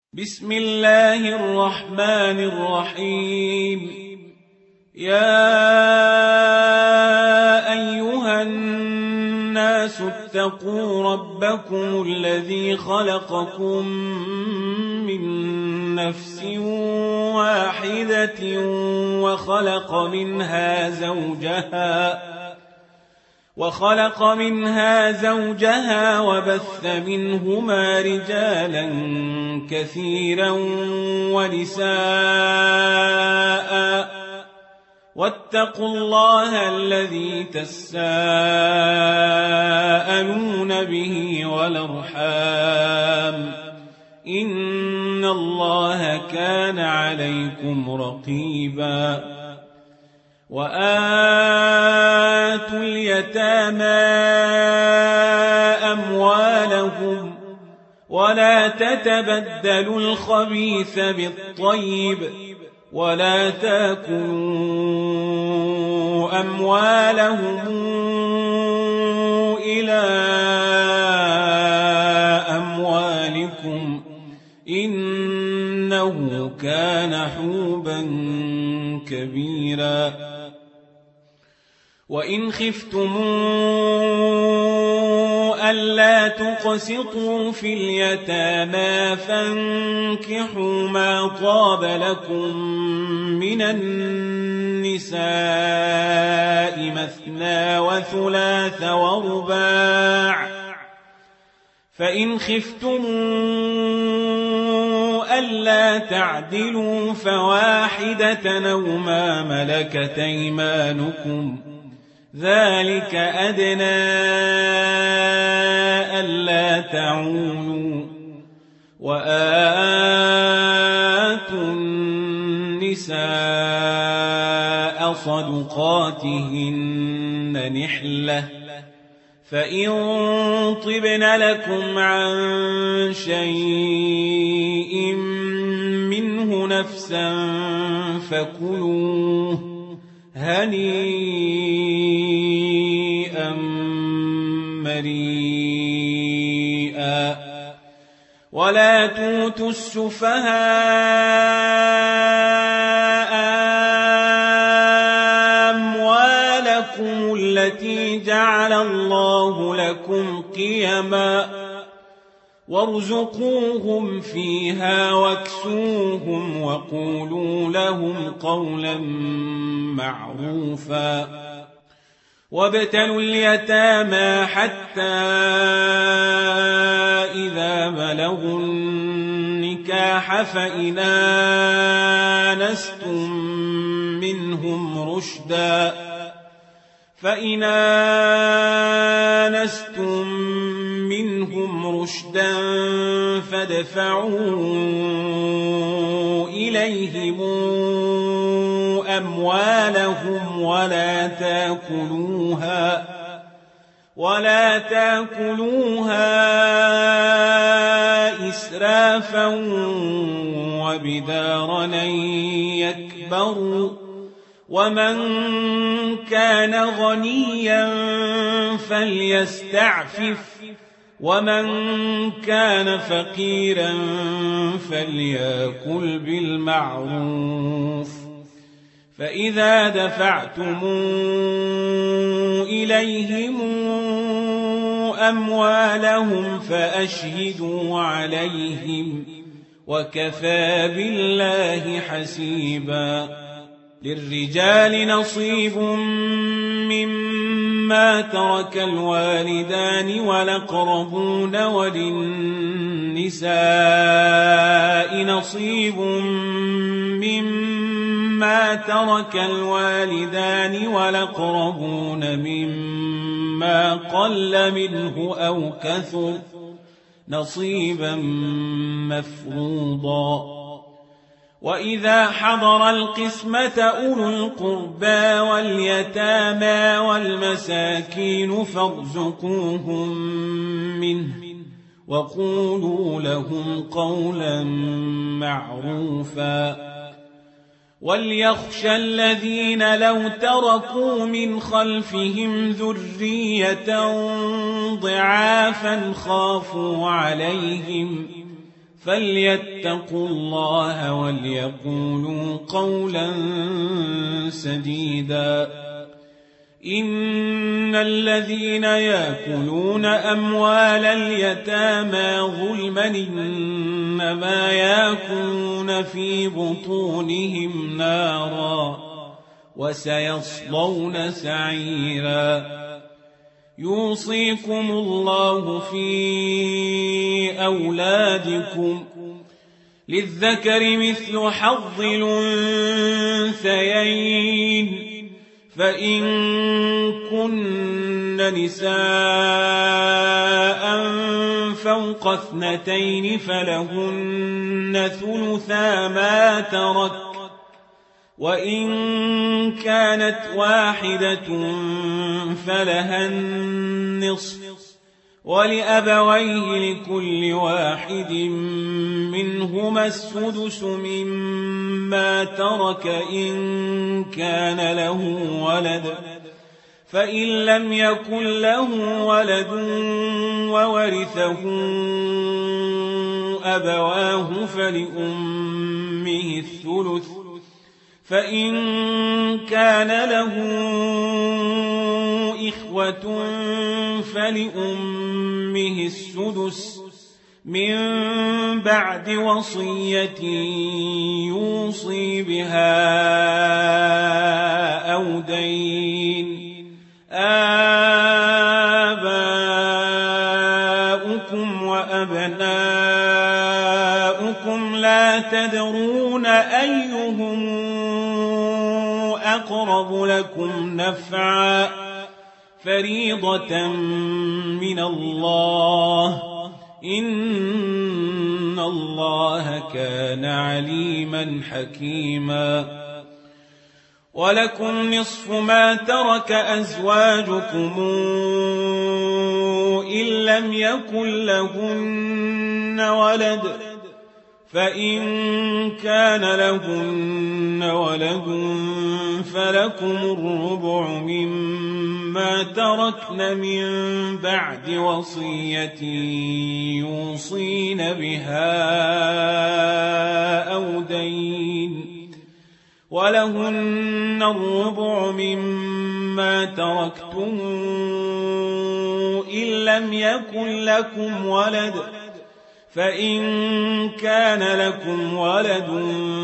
بسم الله الرحمن الرحيم. يا أيها الناس اتقوا ربكم الذي خلقكم من نفس واحدة وخلق منها زوجها وبث منهما رجالا كثيرا ونساء، واتقوا الله الذي تساءلون به والأرحام، إن الله كان عليكم رقيبا. وآتوا اليتامى أموالهم ولا تتبدلوا الخبيث بالطيب ولا تأكلوا أموالهم إلى أموالكم إنه كان حوبا كبيرا. وإن خفتم ألا تقسطوا في اليتامى فانكحوا ما طاب لكم من النساء مثنى وثلاث ورباع، فإن خفتم ألا تعدلوا فواحدة أو ما ملكت أيمانكم، ذلك أدنى ألا تعولوا. وآتوا النساء صدقاتهن نحلة، فإن طبن لكم عن شيء منه نفسا فكلوه هنيئا مريئا. ولا توتوا السفهاء أموالكم التي جعل الله لكم قيما وارزقوهم فيها واكسوهم وقولوا لهم قولا معروفا. وابتلوا اليتامى حتى إذا بلغوا النكاح فإن آنستم منهم رشدا فادفعوا إليهم أموالهم ولا تأكلوها إسرافا وبدارا أن يكبروا، ومن كان غنيا فليستعفف ومن كان فقيرا فليأكل بالمعروف. فإذا دفعتم إليهم أموالهم فأشهدوا عليهم وكفى بالله حسيبا. للرجال نصيب مما ترك الوالدان والأقربون، وللنساء نصيب مما ترك الوالدان والأقربون مما قل منه أو كثر نصيبا مفروضا. وإذا حضر القسمة أولو القربى واليتامى والمساكين فارزقوهم منه وقولوا لهم قولا معروفا. وليخشى الذين لو تركوا من خلفهم ذرية ضعافا خافوا عليهم فليتقوا الله وليقولوا قولا سديدا. إن الذين يأكلون أموال اليتامى ظلما إنما يأكلون في بطونهم نارا وسيصلون سعيرا. يوصيكم الله في أولادكم للذكر مثل حظ الأنثيين، فإن كن نساء فوق 2 فلهن ثلثا ما ترك، وإن كانت واحدة فلها النصف، ولأبويه لكل واحد منهما السدس مما ترك إن كان له ولد، فإن لم يكن له ولد وورثه أبواه فلأمه الثلث، فإن كان له إخوة فلأمه السدس من بعد وصية يوصي بها أو دين. آباؤكم وأبناؤكم لا تدرون أيهم أقرب لكم نفعا، فريضة من الله، إن الله كان عليما حكيما. ولكم نصف ما ترك أزواجكم إن لم يكن لهن ولد، فإن كان لهن ولد فلكم الربع مما تركن من بعد وصية يوصين بها أو دين، ولهن الربع مما تركتم إن لم يكن لكم ولد، فإن كان لكم ولد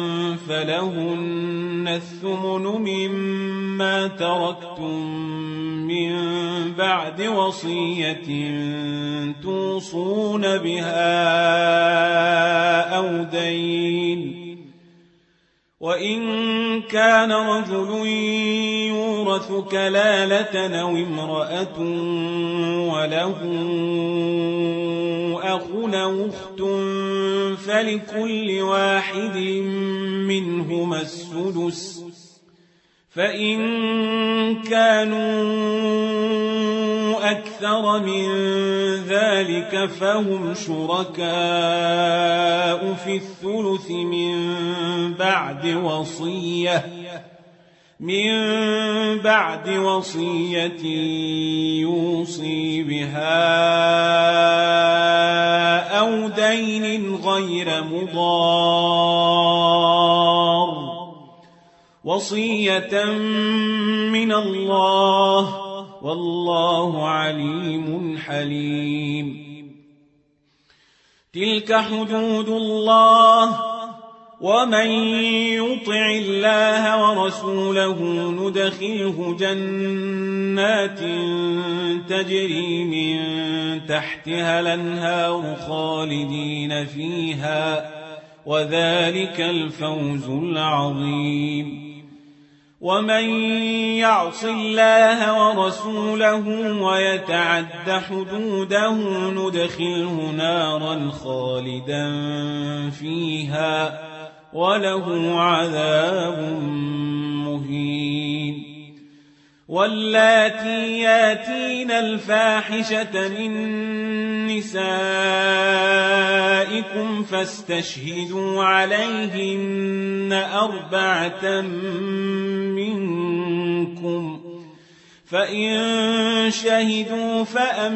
فلهن الثمن مما تركتم من بعد وصية توصون بها أو دين. وإن كان رجل يورث كلالة أو امرأة وله أخ أو أخت فلكل واحد منهما السدس، فإن كانوا أكثر من ذلك فهم شركاء في الثلث من بعد وصية يوصي بها أو دين غير مضار، وصية من الله، والله عليم حليم. تلك حدود الله، ومن يطع الله ورسوله ندخله جنات تجري من تحتها الأنهار خالدين فيها، وذلك الفوز العظيم. ومن يعص الله ورسوله ويتعد حدوده ندخله نارا خالدا فيها وله عذاب مهين. واللاتي ياتين الفاحشة من نسائكم فاستشهدوا عليهن 4 منكم، فإن شهدوا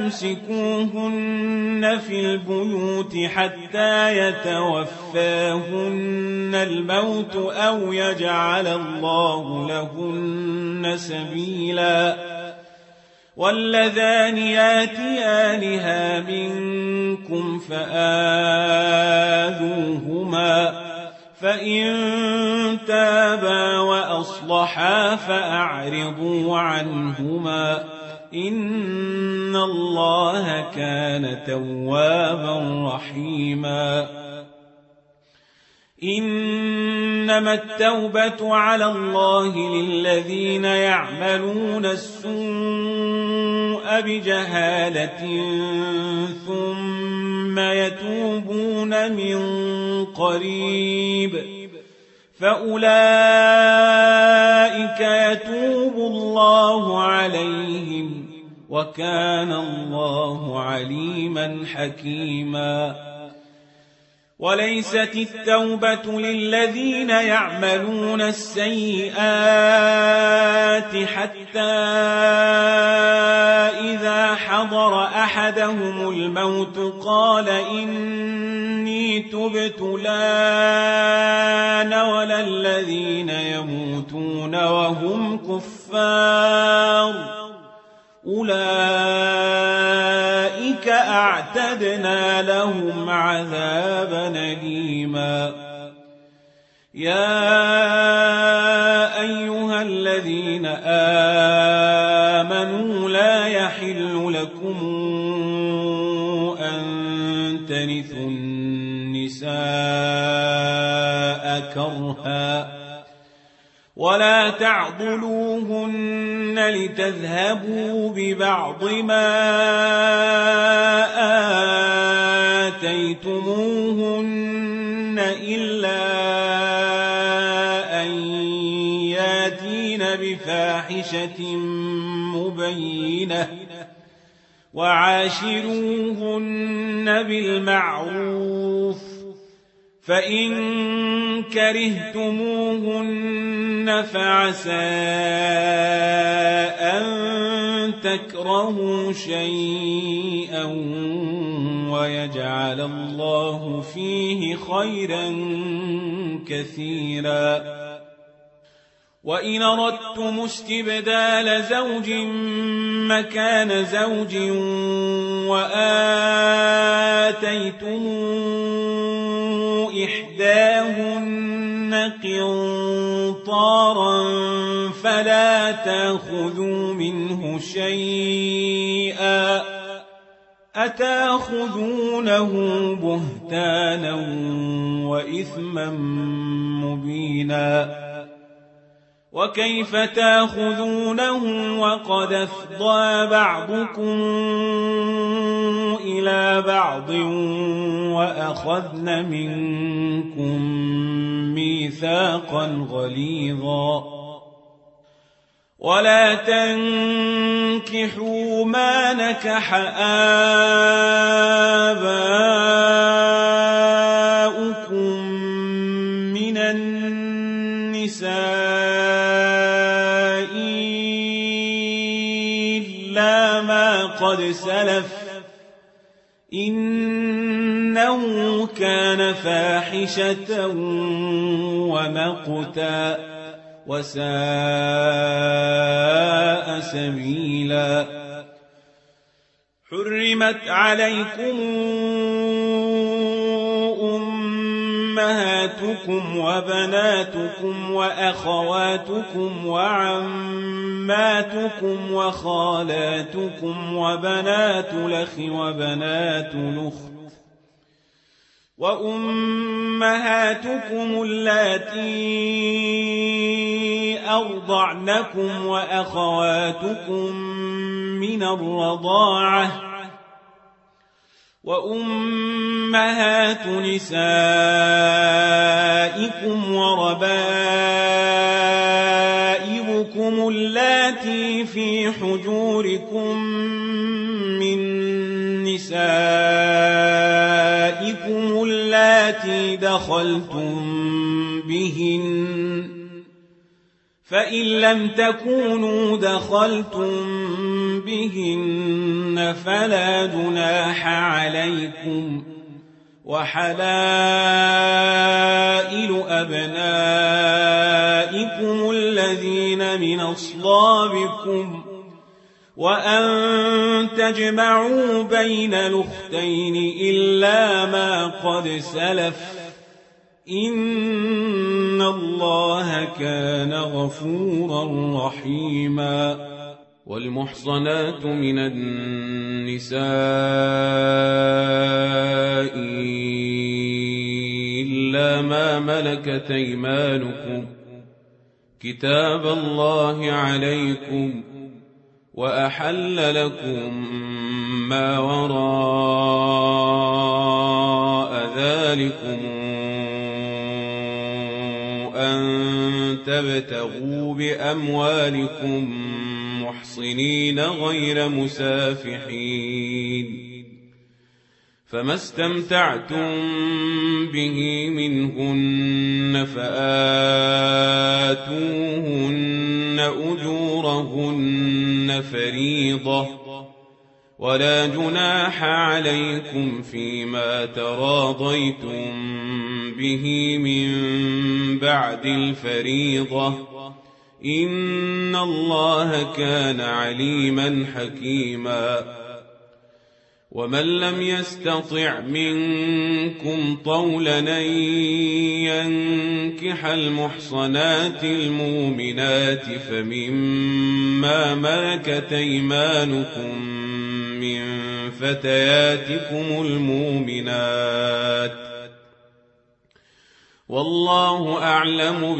فأمسكوهن في البيوت حتى يتوفاهن الموت أو يجعل الله لهن سبيلا واللذان ياتيانها منكم فآذوهما فإن تابا وأصلحا فأعرضوا عنهما إن الله كان توابا رحيما إنما التوبة على الله للذين يعملون السوء بجهالة ثم يتوبون من قريب فأولئك يتوب الله عليهم وكان الله عليما حكيما وليست التوبة للذين يعملون السيئات حتى إذا حضر أحدهم الموت قال إني تبت الآن ولا الذين يموتون وهم كفار أولئك أعتدنا لهم عذابا أليما يا أيها الذين آمنوا لا يحل لكم أن ترثوا النساء كرها ولا تعضلوهن لتذهبوا ببعض ما آتيتموهن إلا أن ياتين بفاحشة مبينة وعاشروهن بالمعروف فإن كرهتموهن فعسى أن تكرهوا شيئا ويجعل الله فيه خيرا كثيرا وإن أردتم استبدال زوج مكان زوج وآتيتم إحداهن قنطارا فلا تأخذوا منه شيئا أتأخذونه بهتانا وإثما مبينا وكيف تأخذونه وقد أفضى بعضكم إلى بعض وأخذن منكم ميثاقا غليظا ولا تنكحوا ما نكح آباؤكم من النساء إلا ما قد سلف إنه كان فاحشة ومقتا وساء سبيلا حرمت عليكم أمهاتكم وبناتكم وأخواتكم وعماتكم وخالاتكم وبنات الأخ وبنات الأخت وأمهاتكم اللاتي أرضعنكم وأخواتكم من الرضاعة وأمهات نسائكم وربائبكم اللاتي في حجوركم من نسائكم اللاتي دخلتم بهن فإن لم تكونوا دخلتم بهن فلا جناح عليكم وحلائل أبنائكم الذين من أصلابكم وأن تجمعوا بين الأختين إلا ما قد سلف إن الله كان غفورا رحيما والمحصنات من النساء إلا ما ملكت أيمانكم كتاب الله عليكم وأحل لكم ما وراء ذلكم أن تبتغوا بأموالكم محصنين غير مسافحين فما استمتعتم به منهن فآتوهن أجورهن فريضة ولا جناح عليكم فيما تراضيتم به من بعد الفريضة إن الله كان عليما حكيما ومن لم يستطع منكم طولا أن ينكح المحصنات المؤمنات فمما ملكت أيمانكم من فتياتكم المؤمنات والله أعلم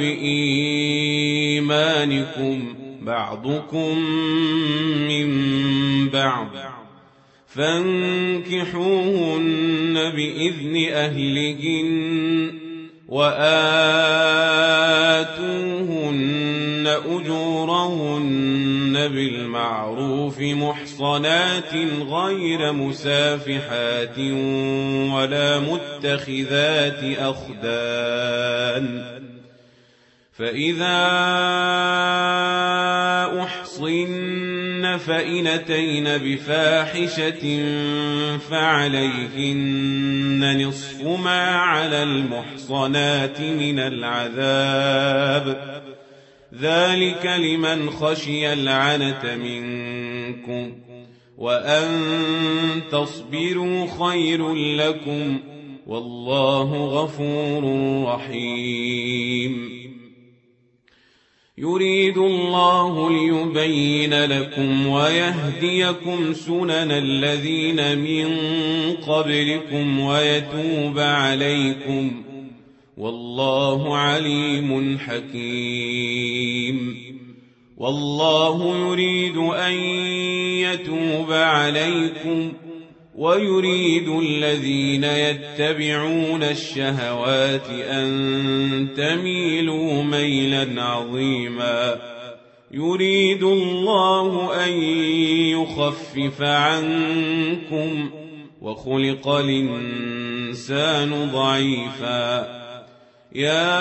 بإيمانكم بعضكم من بعض فانكحوهن بإذن أهلهن وآتوهن أجورهن بالمعروف محصنات غير مسافحات ولا متخذات أخدان فإذا أحصن فإن أتين بفاحشة فعليهن نصف ما على المحصنات من العذاب ذلك لمن خشي العنة منكم وأن تصبروا خير لكم والله غفور رحيم يريد الله ليبين لكم ويهديكم سنن الذين من قبلكم ويتوب عليكم والله عليم حكيم والله يريد أن يتوب عليكم ويريد الذين يتبعون الشهوات أن تميلوا ميلا عظيما يريد الله أن يخفف عنكم وخلق الإنسان ضعيفا يا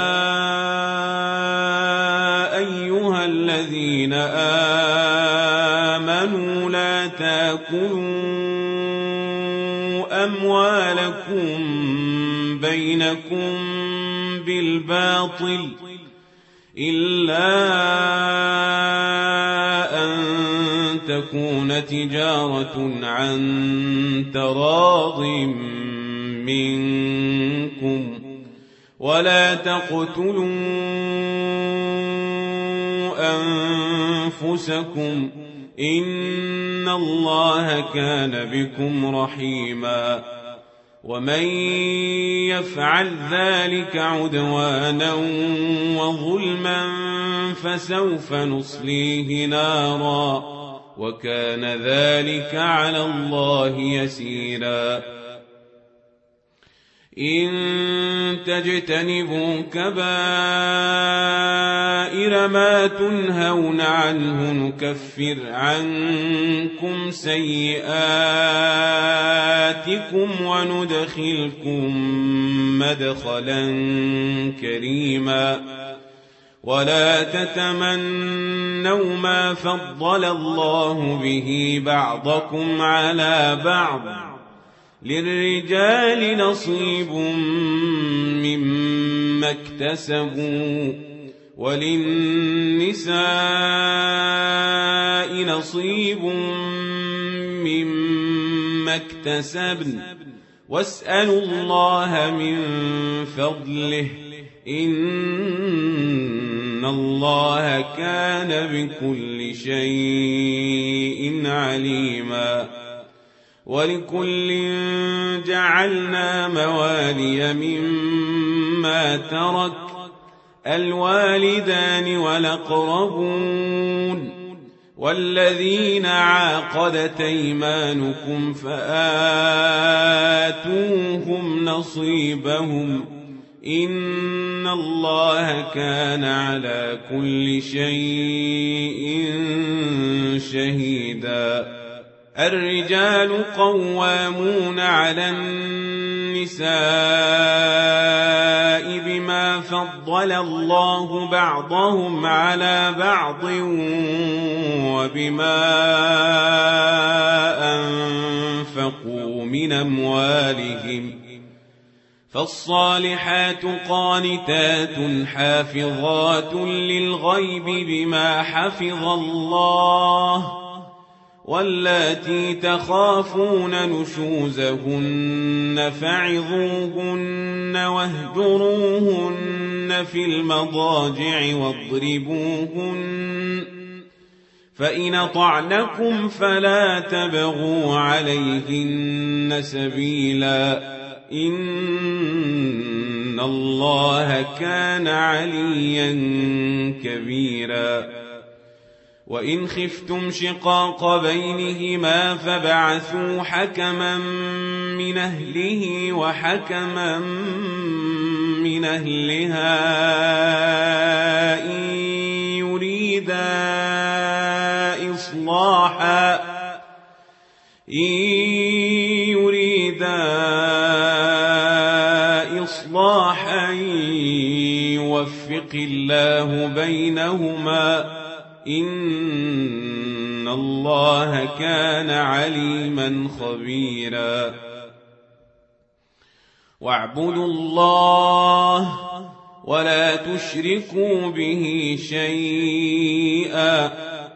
أيها الذين آمنوا لا تأكلوا أموالكم بينكم بالباطل إلا أن تكون تجارة عن تراض منكم ولا تقتلوا أنفسكم إن الله كان بكم رحيما ومن يفعل ذلك عدوانا وظلما فسوف نصليه نارا وكان ذلك على الله يسيرا إن تجتنبوا كبائر ما تنهون عنه نكفر عنكم سيئاتكم وندخلكم مدخلا كريما ولا تتمنوا ما فضل الله به بعضكم على بعض للرجال نصيب مما اكتسبوا وللنساء نصيب مما اكتسبن واسألوا الله من فضله إن الله كان بكل شيء عليما ولكل جعلنا موالي مما ترك الوالدان والأقربون والذين عاقدت أيمانكم فآتوهم نصيبهم إن الله كان على كل شيء شهيدا الرجال قوامون على النساء بما فضل الله بعضهم على بعض وبما أنفقوا من أموالهم فالصالحات قانتات حافظات للغيب بما حفظ الله واللاتي تخافون نشوزهن فعظوهن واهجروهن في المضاجع واضربوهن فإن أطعنكم فلا تبغوا عليهن سبيلا إن الله كان عليا كبيرا وإن خفتم شقاق بينهما فبعثوا حكما من أهله وحكما من أهلها إن يريدا إصلاحا يوفق الله بينهما إن الله كان عليما خبيرا واعبدوا الله ولا تشركوا به شيئا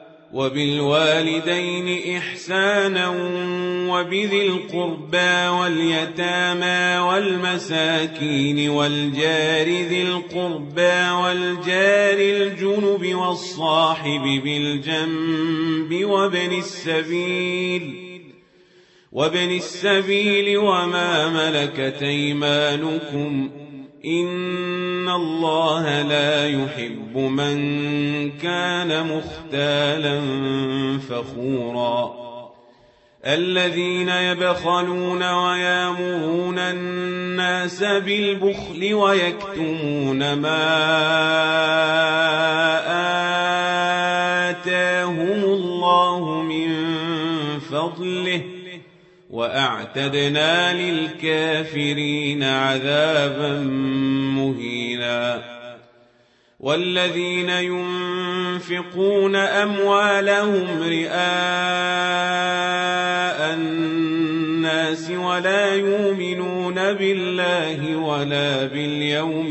وبالوالدين إحسانا وبذي القربى واليتامى والمساكين والجار ذي القربى والجار الجنب والصاحب بالجنب وابن السبيل وما ملكت أيمانكم إن الله لا يحب من كان مختالا فخورا الذين يبخلون ويامرون الناس بالبخل ويكتمون ما آتاهم الله من فضله وأعتدنا للكافرين عذابا مهينا والذين ينفقون أموالهم رئاء الناس ولا يؤمنون بالله ولا باليوم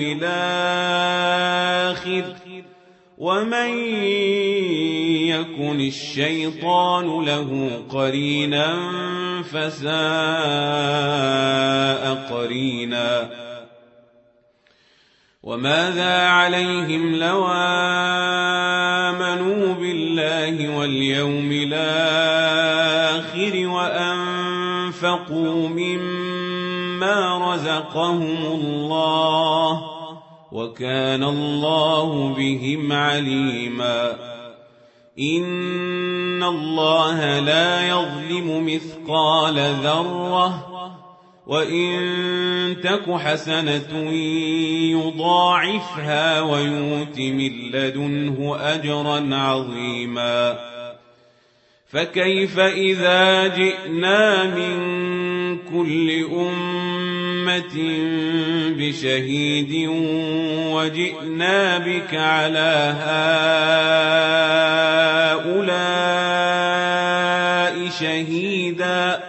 الآخر ومن يكن الشيطان له قرينا فساء قرينا وماذا عليهم لو آمنوا بالله واليوم الآخر وأنفقوا مما رزقهم الله وكان الله بهم عليما إن الله لا يظلم مثقال ذرة وإن تك حسنة يضاعفها ويؤت من لدنه أجرا عظيما فكيف إذا جئنا من كل أمة أمة بشهيد وجئنا بك على هؤلاء شهيدا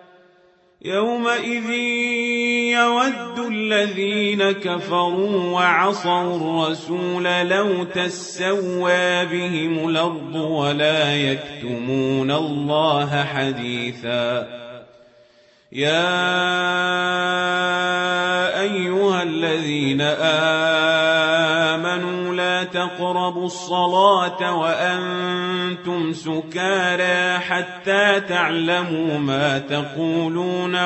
يومئذ يود الذين كفروا وعصوا الرسول لو تسوى بهم الأرض ولا يكتمون الله حديثا يا أيها الذين آمنوا لا تقربوا الصلاة وأنتم سكارى حتى تعلموا ما تقولون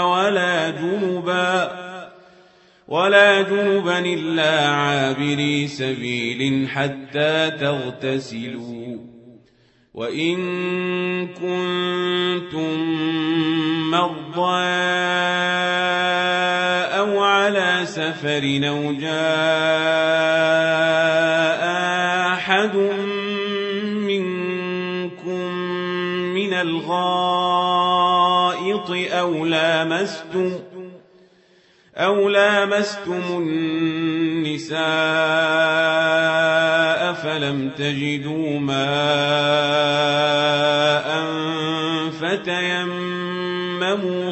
ولا جنبا إلا عابري سبيل حتى تغتسلوا وإن كنتم مرضى أو على سفر أو جاء أحد منكم من الغائط أو لامستم النساء فلم تجدوا ماء فتيمموا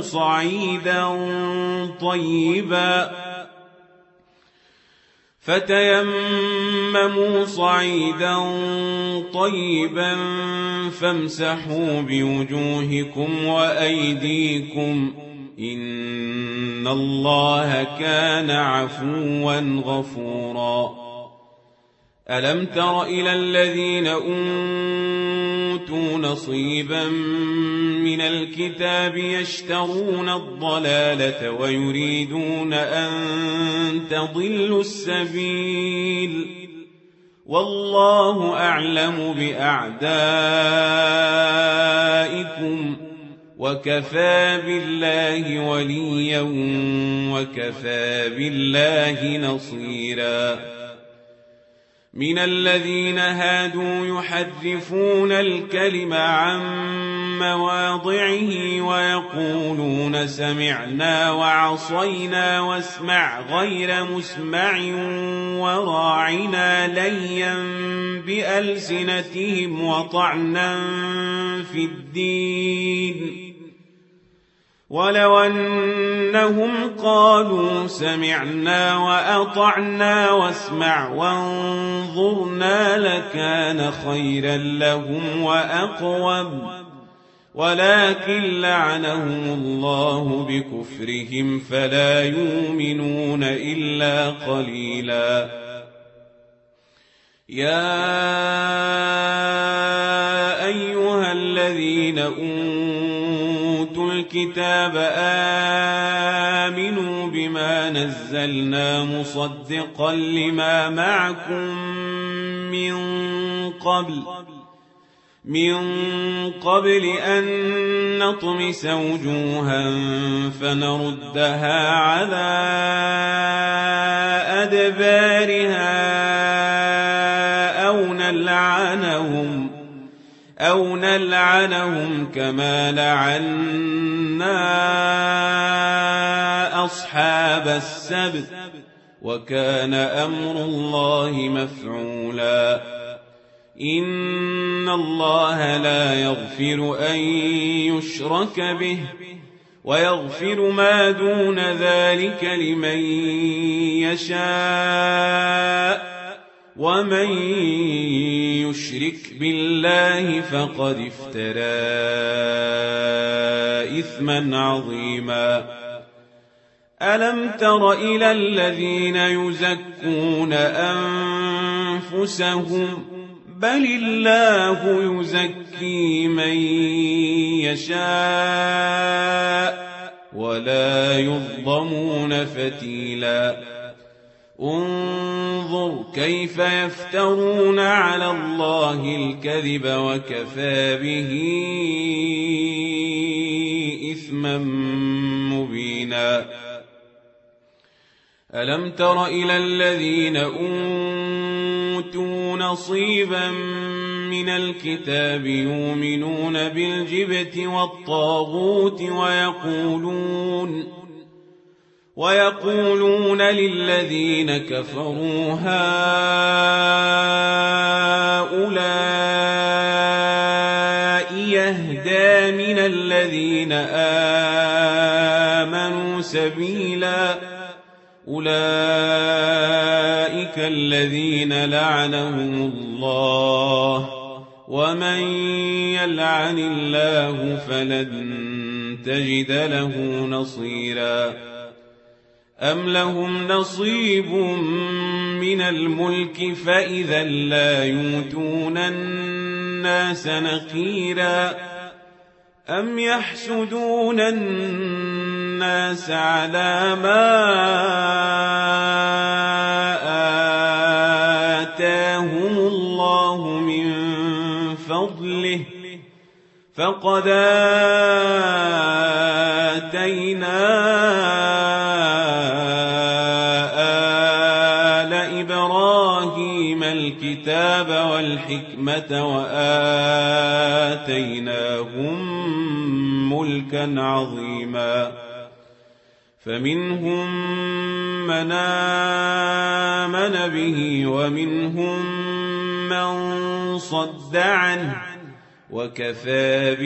صعيدا طيبا فامسحوا بوجوهكم وأيديكم إن الله كان عفوا غفورا ألم تر إلى الذين أوتوا نصيبا من الكتاب يشترون الضلالة ويريدون أن تضلوا السبيل والله أعلم بأعدائكم وكفى بالله وليا وكفى بالله نصيرا من الذين هادوا يحرفون الكلم عن مواضعه ويقولون سمعنا وعصينا واسمع غير مسمع وراعنا ليا بألسنتهم وطعنا في الدين ولو أنهم قالوا سمعنا وأطعنا واسمع وانظرنا لكان خيرا لهم وأقوم ولكن لعنهم الله بكفرهم فلا يؤمنون إلا قليلا يا أيها الذين أوتوا الكتاب آمنوا بما نزلنا مصدقا لما معكم من قبل أن نطمس وجوها فنردها على أدبارها أو نلعنهم كما لعنا أصحاب السبت وكان أمر الله مفعولا إن الله لا يغفر أن يشرك به ويغفر ما دون ذلك لمن يشاء ومن يشرك بالله فقد افترى إثما عظيما ألم تر إلى الذين يزكون أنفسهم بل الله يزكي من يشاء ولا يظلمون فتيلا انظر كيف يفترون على الله الكذب وكفى به إثما مبينا ألم تر إلى الذين أوتوا نصيبا من الكتاب يؤمنون بالجبت والطاغوت ويقولون للذين كفروا هؤلاء يهدى من الذين آمنوا سبيلا أولئك الذين لعنهم الله ومن يلعن الله فلن تجد له نصيرا أم لهم نصيب من الملك فإذا لا يؤتون الناس نقيرا أم يحسدون الناس على ما آتاهم الله من فضله فقد آتينا آل إبراهيم الكتاب والحكمة وآتيناهم ملكا عظيما فمنهم من آمن به ومنهم من صد عنه وكفى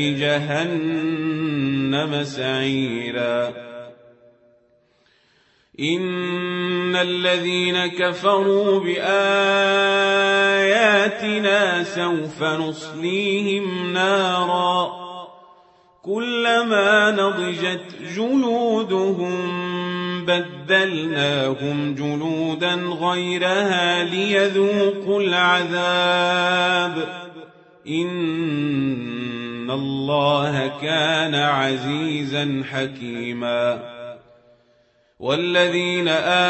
بجهنم سعيرا إن الذين كفروا بآياتنا سوف نصليهم نارا كلما نضجت جلودهم بدلناهم جلودا غيرها ليذوقوا العذاب إن الله كان عزيزا حكيما والذين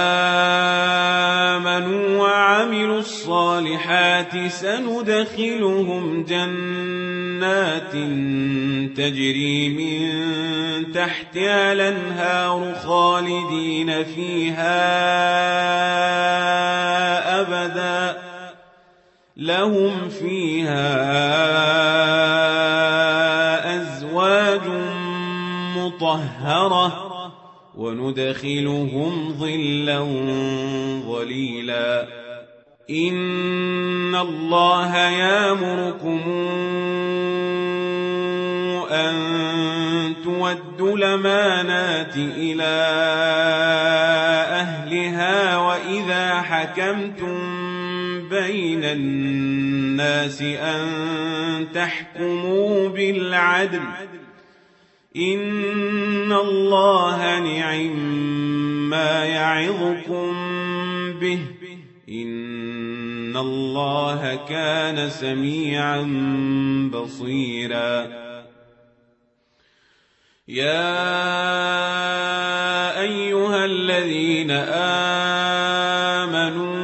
آمنوا وعملوا الصالحات سندخلهم جنات تجري من تحتها الأنهار خالدين فيها أبدا لهم فيها أزواج مطهرة وندخلهم ظلا ظليلا إن الله يأمركم أن تودوا الأمانات إلى أهلها وإذا حكمتم بين الناس أن تحكموا بالعدل إن الله نعما يعظكم به إن الله كان سميعا بصيرا يا أيها الذين آمنوا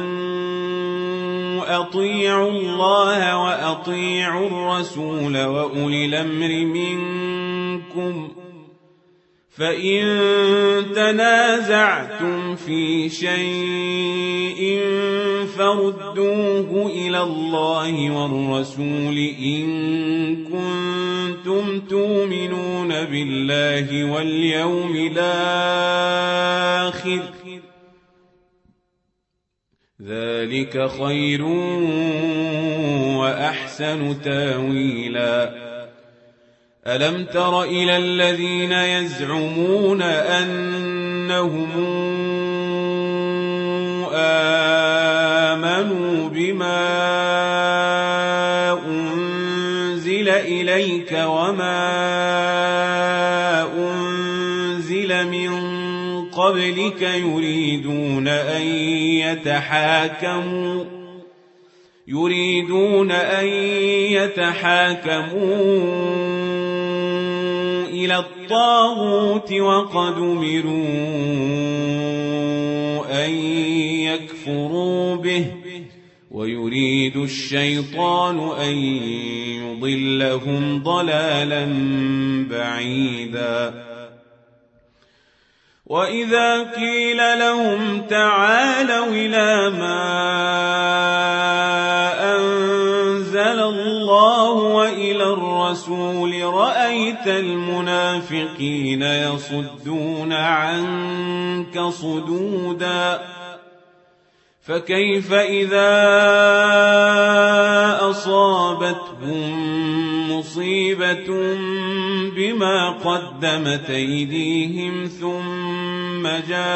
أطيعوا الله وأطيعوا الرسول وأولي الأمر منكم فإن تنازعتم في شيء فردوه إلى الله والرسول إن كنتم تؤمنون بالله واليوم الآخر ذلك خير وأحسن تاويلا ألم تر إلى الذين يزعمون أنهم آمنوا بما أنزل إليك وما أنزل من قبلك يريدون أن يتحاكموا إلى الطاغوت وقد أمروا أن يكفروا به ويريد الشيطان أن يضلهم ضلالا بعيدا وإذا قيل لهم تعالوا إلى ما أنزل الله وإلى الرسول رأيت رأيت المنافقين يصدون عنك صدودا فكيف إذا أصابتهم مصيبة بما قدمت أيديهم ثم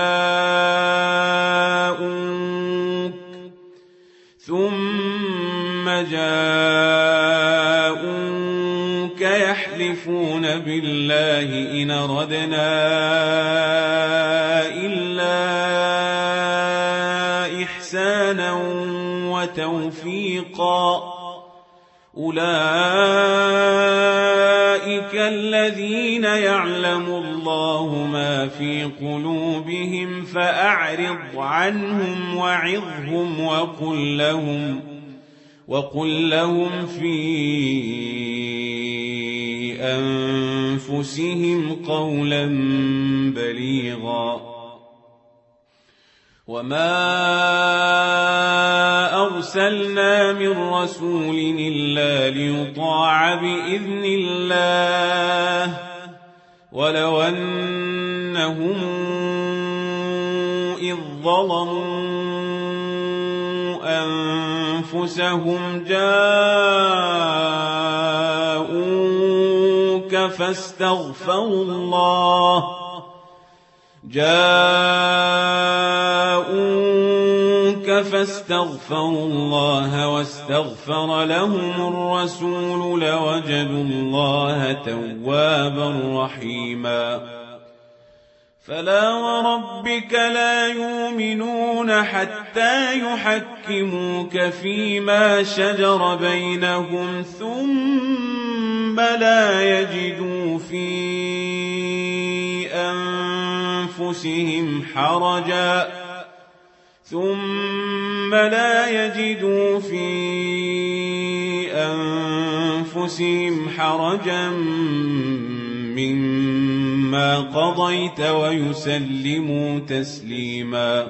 جاءوك يحلفون بالله إن أردنا إلا إحسانا وتوفيقا أولئك الذين يعلم الله ما في قلوبهم فأعرض عنهم وعظهم وقل لهم في أنفسهم قولا بليغا وما أرسلنا من رسول إلا ليطاع بإذن الله ولو أنهم إذ ظلموا أنفسهم جاءوك فاستغفروا الله واستغفر لهم الرسول لوجدوا الله توابا رحيما فلا وربك لا يؤمنون حتى يحكموك فيما شجر بينهم ثم لا يجدوا في أنفسهم حرجا مما قضيت ويسلموا تسليما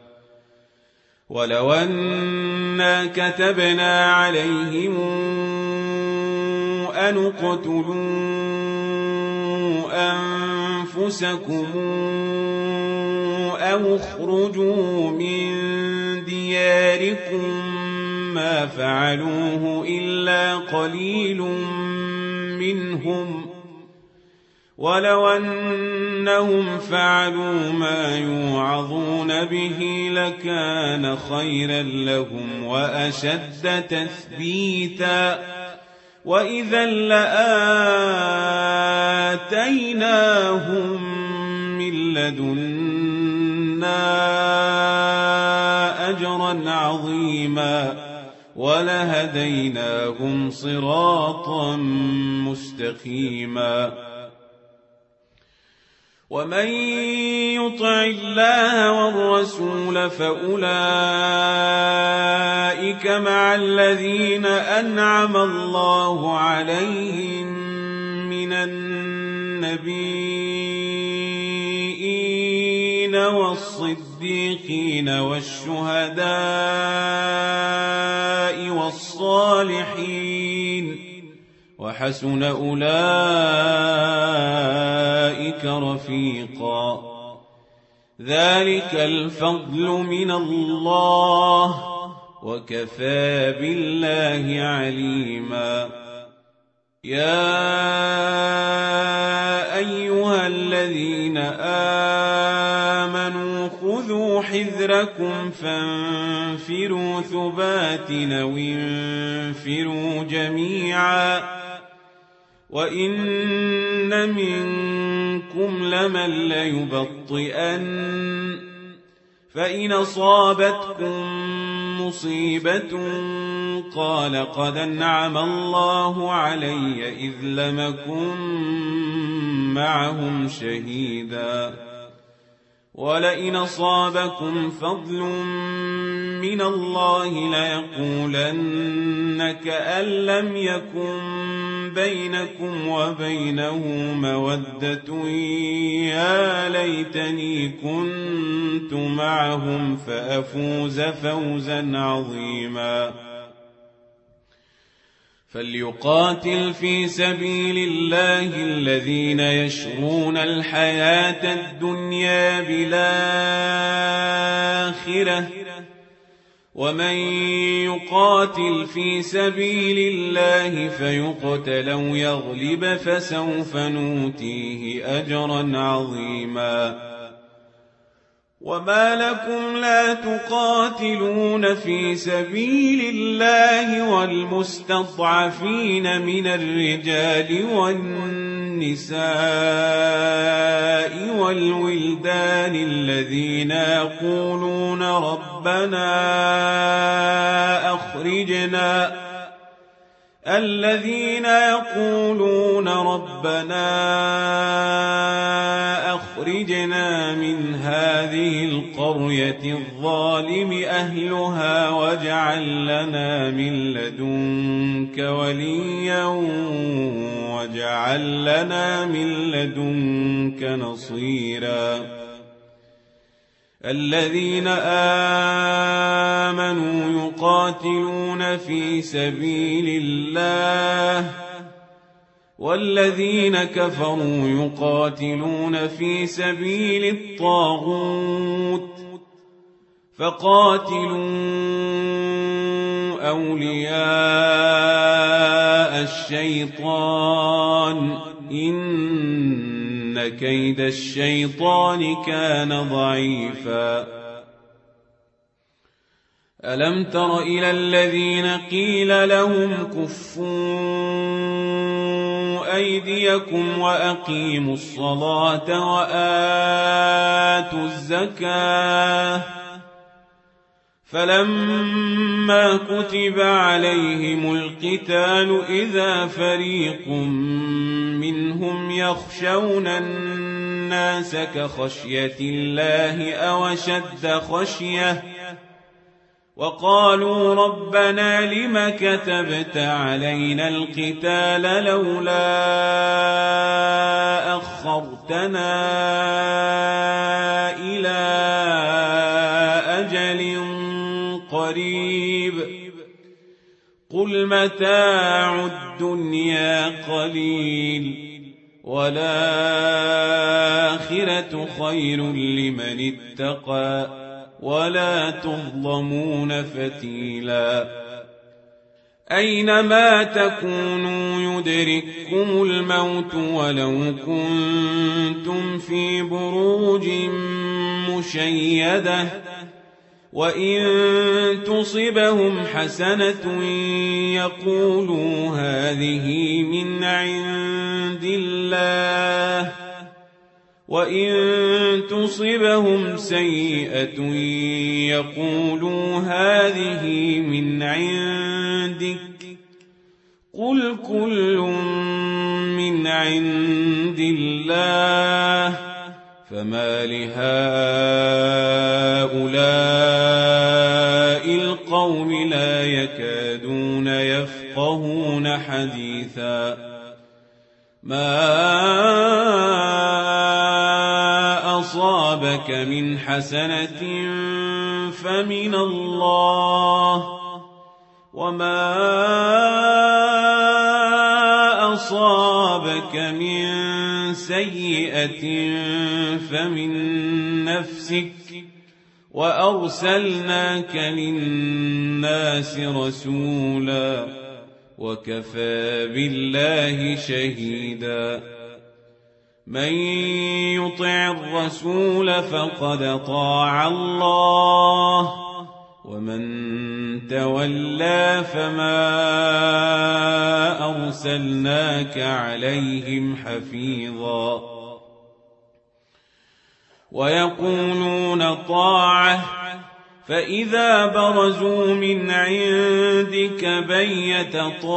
ولو أنا كتبنا عليهم أن اقتلوا أنفسكم أو اخرجوا من دياركم ما فعلوه إلا قليل منهم ولو أنهم فعلوا ما يوعظون به لكان خيرا لهم وأشد تثبيتا وإذا لآتيناهم من لدنا أجرا عظيما ولهديناهم صراطا مستقيما ومن يطع الله والرسول فأولئك مع الذين أنعم الله عليهم من النبيين والصديقين والشهداء والصالحين وحسن أولئك رفيقا ذلك الفضل من الله وكفى بالله عليما يا أيها الذين آمنوا خذوا حذركم فانفروا ثبات أو انفروا جميعا وإن منكم لمن ليبطئن فإن أصابتكم مصيبة قال قد أنعم الله علي إذ لم أكن معهم شهيدا ولئن أصابكم فضل من الله ليقولن كأن لم يكن بينكم وبينه مودة يا ليتني كنت معهم فأفوز فوزا عظيما فليقاتل في سبيل الله الذين يشرون الحياة الدنيا بالآخرة ومن يقاتل في سبيل الله فيقتل أو يغلب فسوف نؤتيه أجرا عظيما وما لكم لا تقاتلون في سبيل الله والمستضعفين من الرجال والنساء والولدان الذين يقولون ربنا أخرجنا من هذه القرية الظالم أهلها واجعل لنا من لدنك وليا واجعل لنا من لدنك نصيرا الذين آمنوا يقاتلون في سبيل الله والذين كفروا يقاتلون في سبيل الطاغوت فقاتلوا أولياء الشيطان إن كيد الشيطان كان ضعيفا ألم تر إلى الذين قيل لهم كفوا أيديكم وأقيموا الصلاة وآتوا الزكاة فلما كتب عليهم القتال إذا فريق منهم يخشون الناس كخشية الله أو أشد خشية وقالوا ربنا لم كتبت علينا القتال لولا أخرتنا إلى أجل قريب قل متاع الدنيا قليل والآخرة خير لمن اتقى ولا تظلمون فتيلا أينما تكونوا يدرككم الموت ولو كنتم في بروج مشيدة وإن تصبهم حسنة يقولوا هذه من عند الله وإن تصبهم سيئة يقولوا هذه من عندك قل كل من عند الله فما لهؤلاء القوم لا يكادون يفقهون حديثا ما أصابك من حسنة فمن الله وما أصابك من سيئة فمن نفسك وأرسلناك للناس رسولا وكفى بالله شهيدا من يطع الرسول فقد طاع الله ومن تولى فما أرسلناك عليهم حفيظا ويقولون طاعة فإذا برزوا من عندك بيت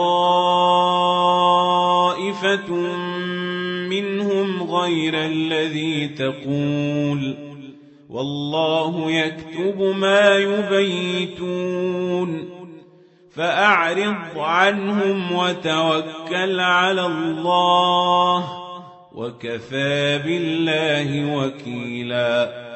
طائفة منهم غير الذي تقول والله يكتب ما يبيتون فأعرض عنهم وتوكل على الله وكفى بالله وكيلا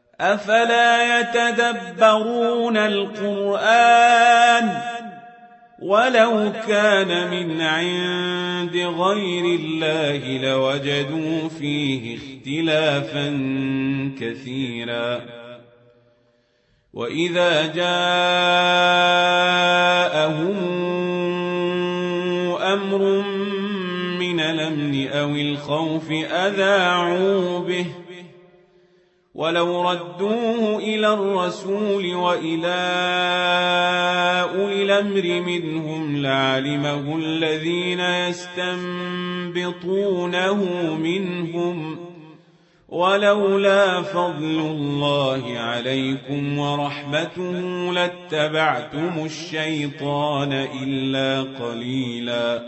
أفلا يتدبرون القرآن ولو كان من عند غير الله لوجدوا فيه اختلافا كثيرا. وإذا جاءهم أمر من الأمن أو الخوف أذاعوا به ولو ردوه إلى الرسول وإلى أولي الأمر منهم لعلمه الذين يستنبطونه منهم ولولا فضل الله عليكم ورحمته لاتبعتم الشيطان إلا قليلا.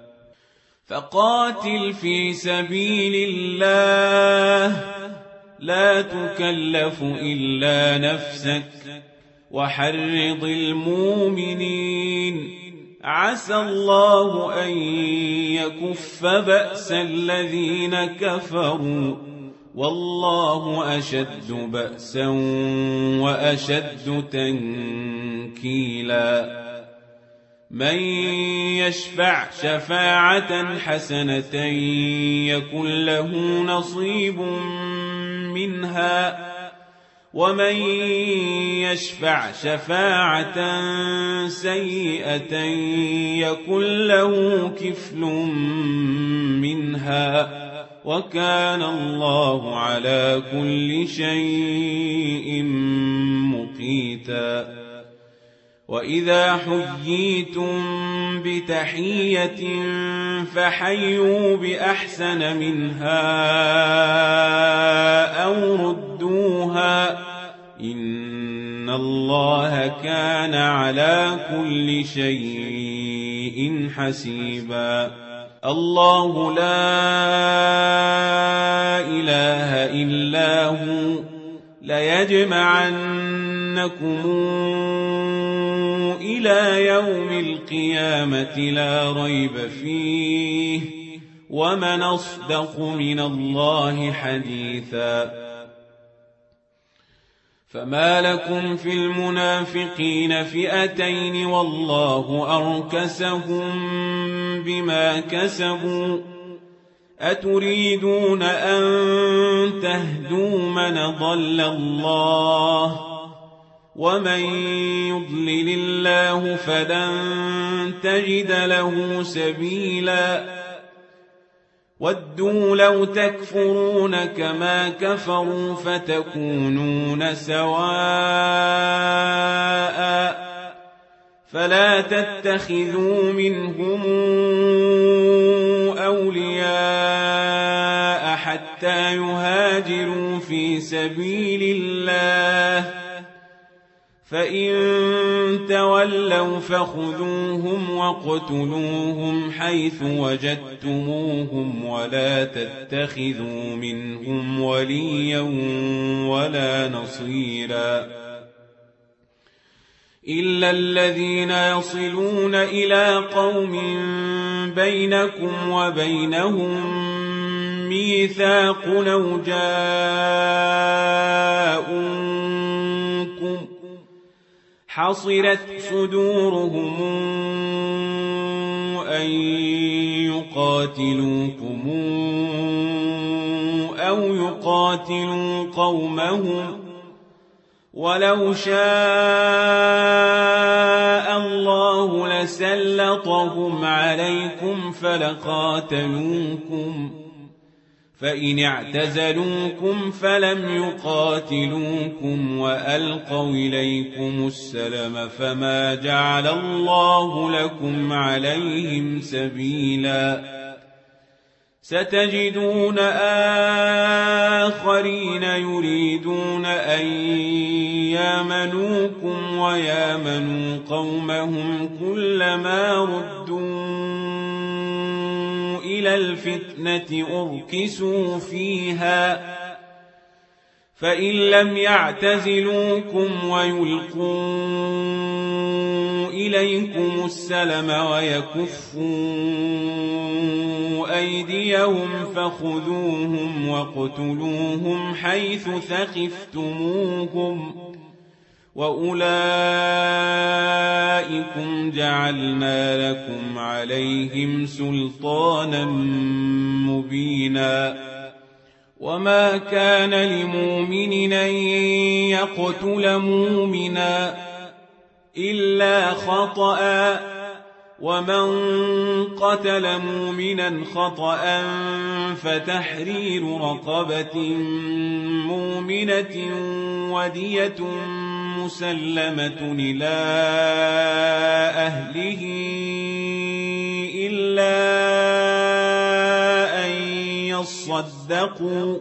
فقاتل في سبيل الله لا تكلف إلا نفسك وحرض المؤمنين عسى الله أن يكف بأس الذين كفروا والله أشد بأسا وأشد تنكيلا. من يشفع شفاعة حسنة يكن له نصيب منها ومن يشفع شفاعة سيئة يكن له كفل منها وكان الله على كل شيء مقيتا. وإذا حييتم بتحية فحيوا بأحسن منها أو ردوها إن الله كان على كل شيء حسيبا. الله لا إله إلا هو ليجمعنكم إلى يوم القيامة لا ريب فيه ومن أصدق من الله حديثا. فما لكم في المنافقين فئتين والله أركسهم بما كسبوا أتريدون أن تهدوا من ضل الله ومن يضلل الله فلن تجد له سبيلا. ودوا لو تكفرون كما كفروا فتكونون سواء فلا تتخذوا منهم أولياء حتى يهاجروا في سبيل الله فإن تولوا فخذوهم واقتلوهم حيث وجدتموهم ولا تتخذوا منهم وليا ولا نصيرا إلا الذين يصلون إلى قوم بينكم وبينهم ميثاق أو جاءوكم حصرت صدورهم أن يقاتلوكم أو يقاتلوا قومهم ولو شاء الله لسلطهم عليكم فلقاتلوكم فإن اعتزلوكم فلم يقاتلوكم وألقوا إليكم السلم فما جعل الله لكم عليهم سبيلا. ستجدون آخرين يريدون أن يامنوكم ويامنوا قومهم كلما ردوا إلى الفتنة أركسوا فيها فإن لم يعتزلوكم ويلقوا إليكم السلم ويكفوا أيديهم فخذوهم واقتلوهم حيث ثقفتموهم وأولئكم أولئكم جعلنا لكم عليهم سلطانا مبينا وما كان لمؤمن أن يقتل مؤمنا إلا خطأ ومن قتل مؤمنا خطأ فتحرير رقبة مؤمنة ودية مسلمة إلى أهله إلا أن يصدقوا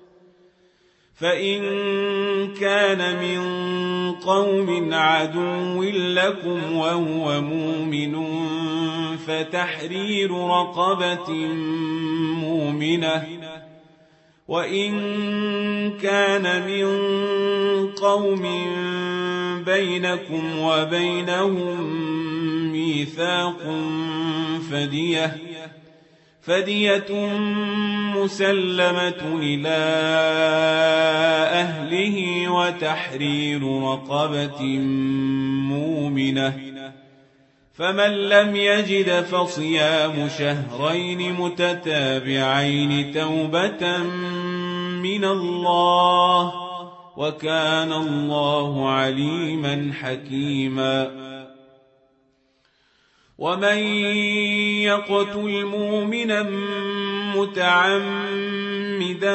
فإن كان من قوم عدو لكم وهو مؤمن فتحرير رقبة مؤمنة وإن كان من قوم بينكم وبينهم ميثاق فدية مسلمة إلى أهله وتحرير رقبة مؤمنة فمن لم يجد فصيام شهرين متتابعين توبة من الله وكان الله عليما حكيما ومن يقتل مؤمنا متعمدا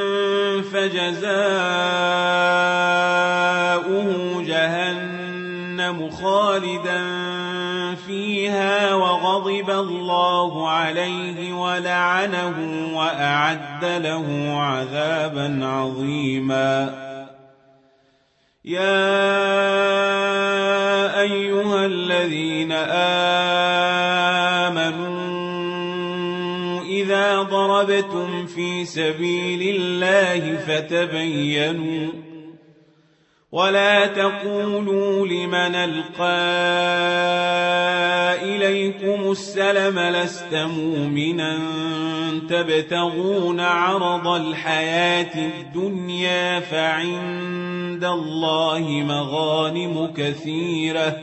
فجزاؤه جهنم خالدا فيها وغضب الله عليه ولعنه وأعد له عذابا عظيما يا أيها الذين آمنوا إذا ضربتم في سبيل الله فتبينوا ولا تقولوا لمن ألقى إليكم السلم لست مؤمنا تبتغون عرض الحياة الدنيا فعند الله مغانم كثيرة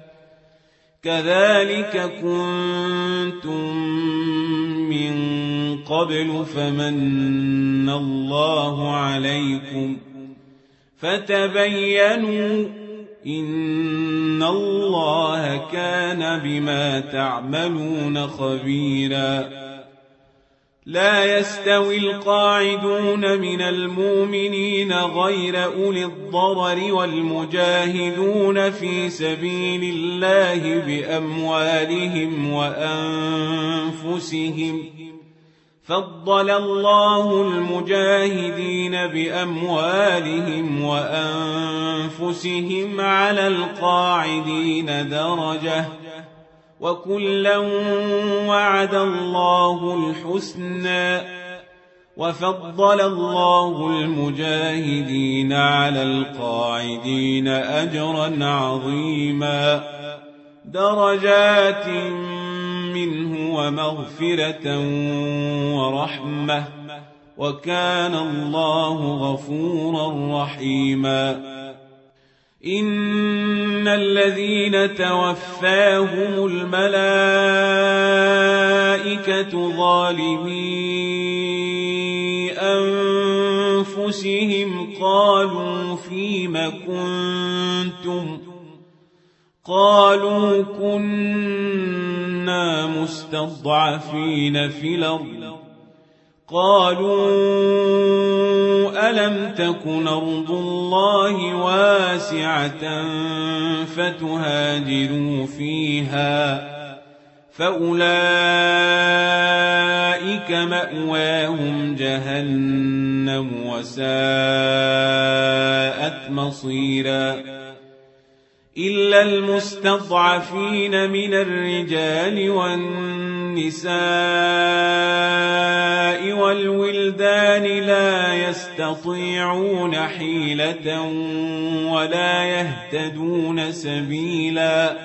كذلك كنتم من قبل فمن الله عليكم فتبينوا إن الله كان بما تعملون خبيرا لا يستوي القاعدون من المؤمنين غير أولي الضرر والمجاهدون في سبيل الله بأموالهم وأنفسهم فضل الله المجاهدين بأموالهم وأنفسهم على القاعدين درجة وكلا وعد الله الحسنى وفضل الله المجاهدين على القاعدين أجرا عظيما درجات منه ومغفرة ورحمة وكان الله غفورا رحيما إن الذين توفاهم الملائكة ظالمي أنفسهم قالوا فيم كنتم قالوا كنا مستضعفين في الأرض قالوا ألم تكن أرض الله واسعة فتهاجروا فيها فأولئك مأواهم جهنم وساءت مصيرا إلا المستضعفين من الرجال والنساء والولدان لا يستطيعون حيلة ولا يهتدون سبيلا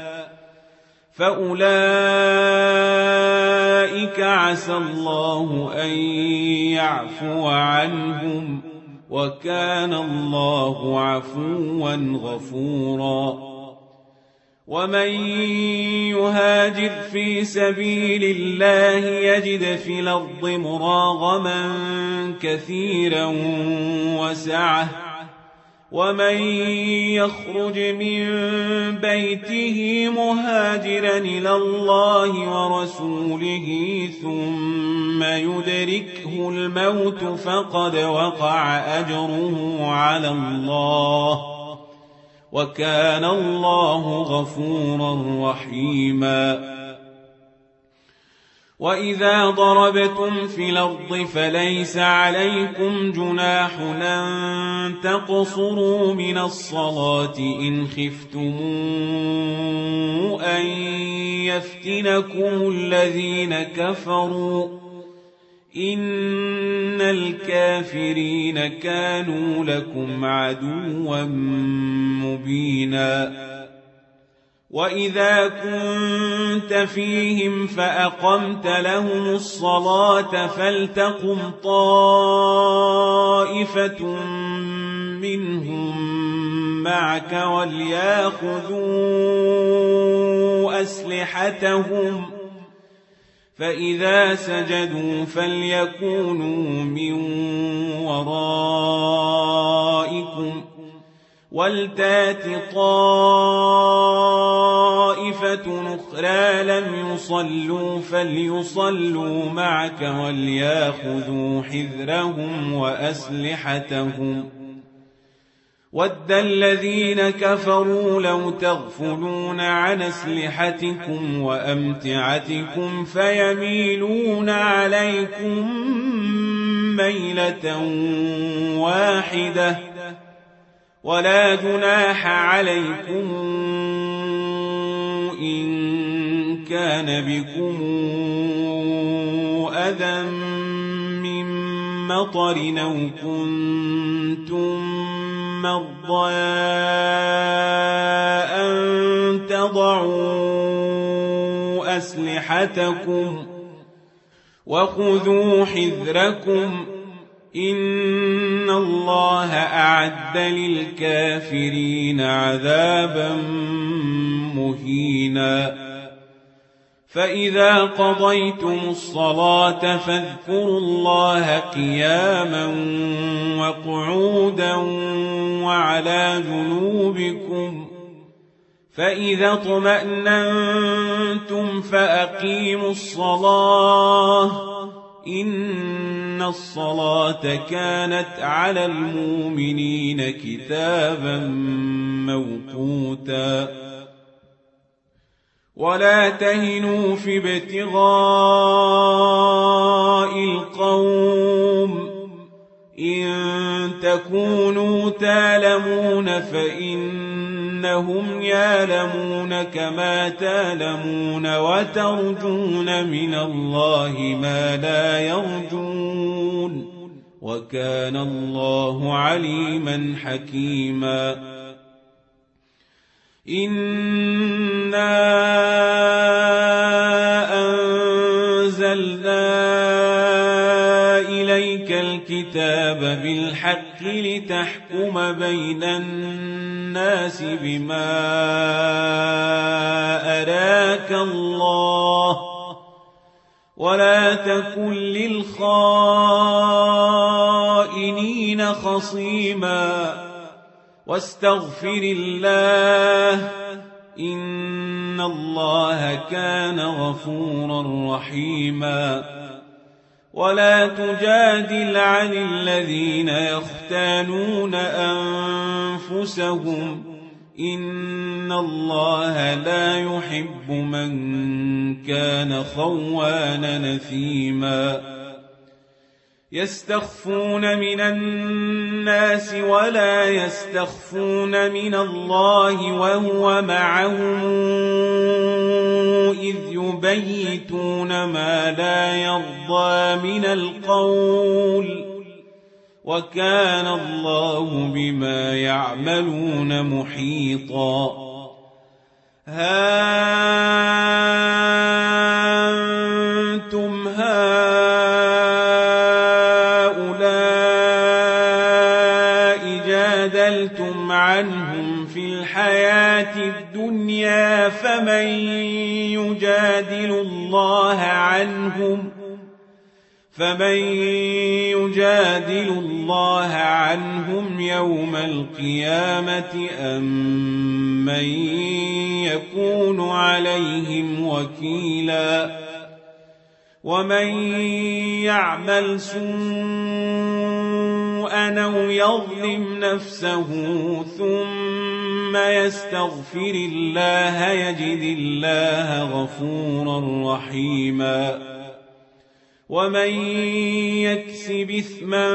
فأولئك عسى الله أن يعفو عنهم وكان الله عفوا غفورا ومن يهاجر في سبيل الله يجد في الأرض مراغما كثيرا وسعة ومن يخرج من بيته مهاجرا إلى الله ورسوله ثم يدركه الموت فقد وقع أجره على الله وكان الله غفورا رحيما وإذا ضربتم في الأرض فليس عليكم جناح أن تقصروا من الصلاة إن خفتم أن يفتنكم الذين كفروا إن الكافرين كانوا لكم عدوا مبينا وإذا كنت فيهم فأقمت لهم الصلاة فلتقم طائفة منهم معك وليأخذوا أسلحتهم فإذا سجدوا فليكونوا من ورائكم ولتات طائفة أخرى لم يصلوا فليصلوا معك وليأخذوا حذرهم وأسلحتهم ود الذين كفروا لو تغفلون عن أسلحتكم وأمتعتكم فيميلون عليكم ميلة واحدة ولا جناح عليكم إن كان بكم أذى من مطر أو كنتم مرضى أن تضعوا أسلحتكم وخذوا حذركم إن الله أعد للكافرين عذابا مهينا فإذا قضيتم الصلاة فاذكروا الله قياما وقعودا وعلى جنوبكم فإذا اطمأننتم فأقيموا الصلاة إن الصلاة كانت على المؤمنين كتابا موقوتا ولا تهنوا في ابتغاء القوم إن تكونوا تألمون فإنهم يألمون كما تألمون وترجون من الله ما لا يرجون وكان الله عليما حكيما إنا أنزلنا إليك الكتاب بالحق لتحكم بين الناس بما أراك الله ولا تكن للخائنين خصيما واستغفر الله إن الله كان غفورا رحيما ولا تجادل عن الذين يختانون أنفسهم إن الله لا يحب من كان خوانا نثيما يستخفون من الناس ولا يستخفون من الله وهو معهم إذ يبيتون ما لا يرضى من القول وكان الله بما يعملون محيطا ها أنتم هؤلاء جادلتم عنهم في الحياة الدنيا الدنيا فمن يجادل الله عنهم يوم القيامة أم من يكون عليهم وكيلا ومن يعمل سوءا أو يظلم نفسه ثم يستغفر الله يجد الله غفورا رحيما ومن يكسب إثما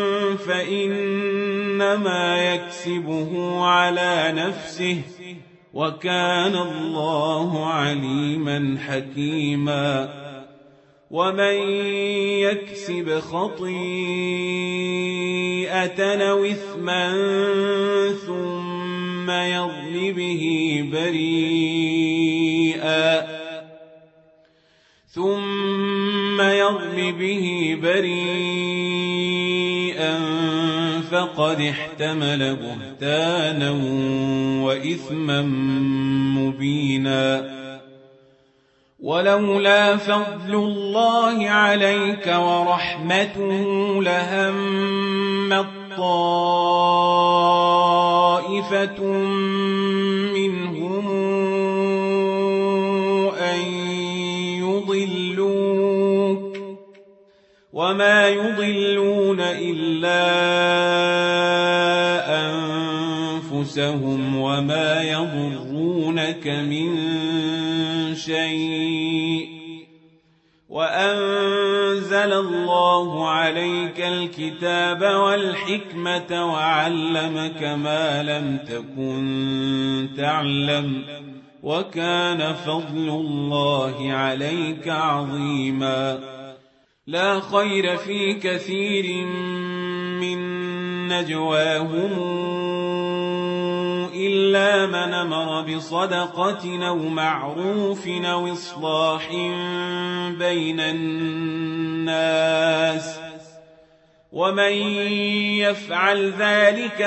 فإنما يكسبه على نفسه وكان الله عليما حكيما ومن يكسب خطيئة أو إثما ثم يرم به بريئا فقد احتمل بهتانا وإثما مبينا ولولا فضل الله عليك ورحمته لهمت طائفة منهم أن يضلوك وما يضلون إلا أنفسهم وما يضرونك من شيء وأنزل الله عليك الكتاب والحكمة وعلمك ما لم تكن تعلم وكان فضل الله عليك عظيما لا خير في كثير من نجواهم إلا من أمر بصدقة أو معروف أو إصلاح بين الناس ومن يفعل ذلك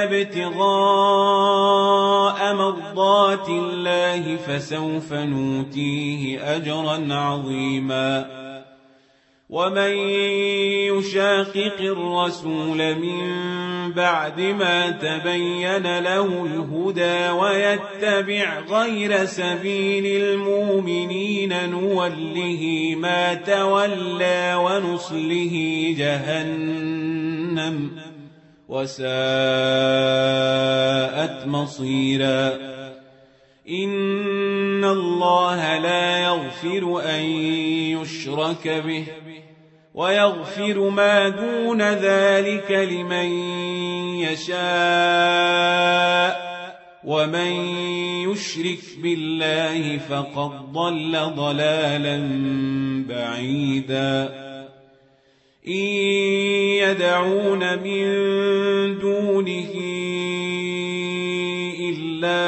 ابتغاء مرضات الله فسوف نؤتيه أجرا عظيما ومن يشاقق الرسول من بعد ما تبين له الهدى ويتبع غير سبيل المؤمنين نوله ما تولى ونصله جهنم وساءت مصيرا إن الله لا يغفر أن يشرك به ويغفر ما دون ذلك لمن يشاء ومن يشرك بالله فقد ضل ضلالا بعيدا إن يدعون من دونه إلا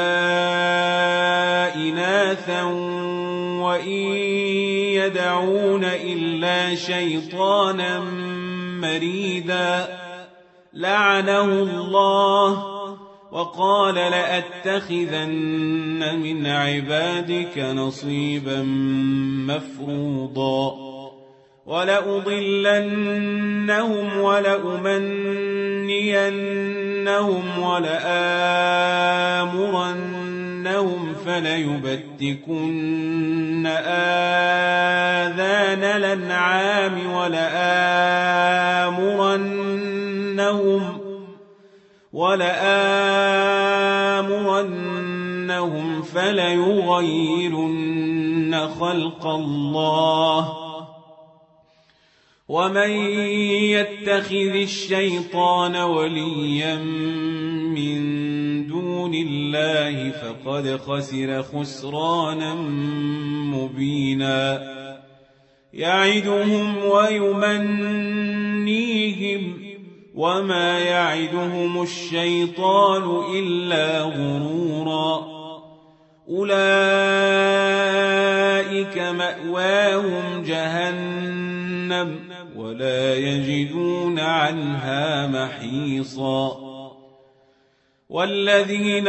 إناثا وإن يدعون إلا شيطانا مريدا لعنه الله وقال لأتخذن من عبادك نصيبا مفروضا ولأضلنهم ولأمنينهم ولآمرنهم فليبتكن آذان الأنعام ولآمرنهم فليغيرن خلق الله ومن يتخذ الشيطان وليا من دون الله فقد خسر خسرانا مبينا يعدهم ويمنيهم وما يعدهم الشيطان إلا غرورا أولئك مأواهم جهنم ولا يجدون عنها محيصا والذين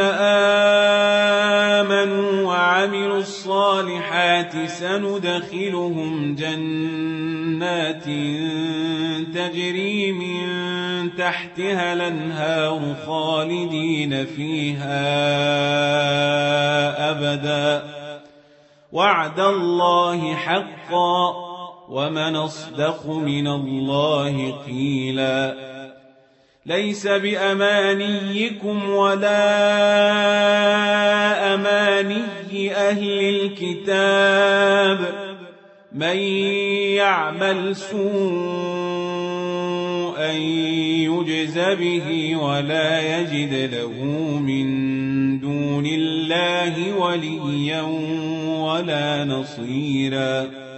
آمنوا وعملوا الصالحات سندخلهم جنات تجري من تحتها الأنهار خالدين فيها أبدا وعد الله حقا ومن أصدق من الله قيلا ليس بأمانيكم ولا أماني أهل الكتاب من يعمل سوءا يجز به ولا يجد له من دون الله وليا ولا نصيرا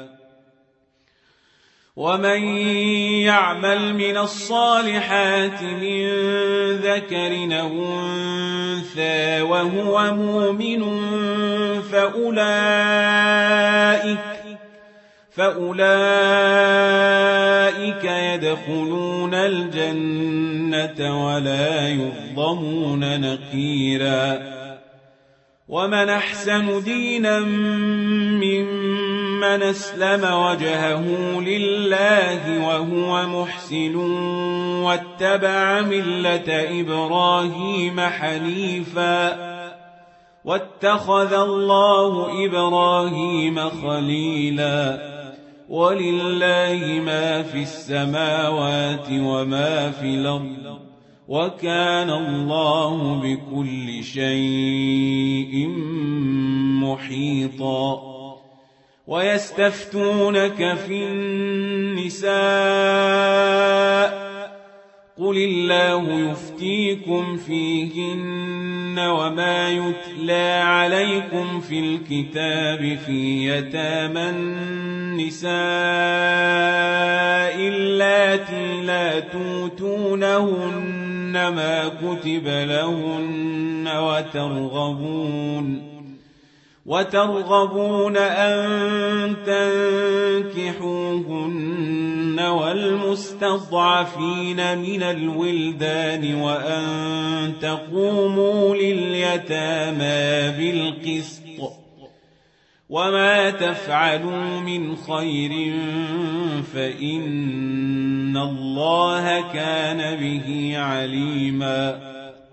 ومن يعمل من الصالحات من ذكر أو أنثى وهو مؤمن فأولئك يدخلون الجنة ولا يظلمون نقيرا ومن أحسن دينا ممن أسلم وجهه لله وهو محسن واتبع ملة إبراهيم حنيفا واتخذ الله إبراهيم خليلا ولله ما في السماوات وما في الأرض وكان الله بكل شيء محيطا ويستفتونك في النساء قل الله يفتيكم فيهن وما يتلى عليكم في الكتاب في يتامى النساء اللاتي لا توتونهن ما كتب لهن وترغبون أن تنكحوهن والمستضعفين من الولدان وأن تقوموا لليتامى بالقسط وما تفعلوا من خير فإن الله كان به عليما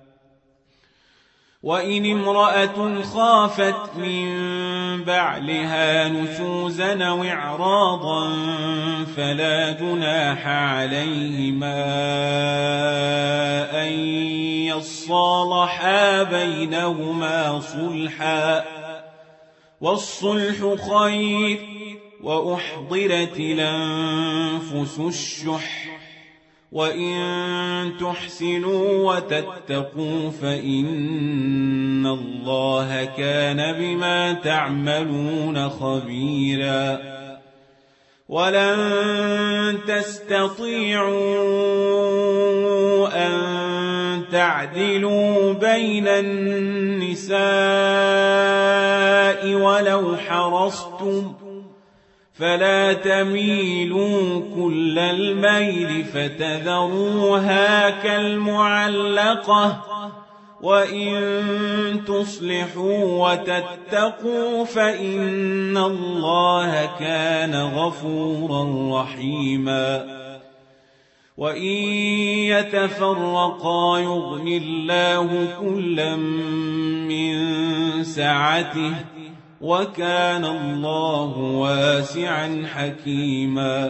وإن امرأة خافت من بعلها نشوزا أو إعراضا فلا جناح عليهما أن يصالحا بينهما صلحا والصلح خير وأحضرت الأنفس الشح وإن تحسنوا وتتقوا فإن الله كان بما تعملون خبيرا ولن تستطيعوا أن تعدلوا بين النساء ولو حرصتم فلا تميلوا كل الميل فتذروها كالمعلقة وإن تصلحوا وتتقوا فإن الله كان غفورا رحيما وإن يتفرقا يغن الله كلا من سعته وكان الله واسعا حكيما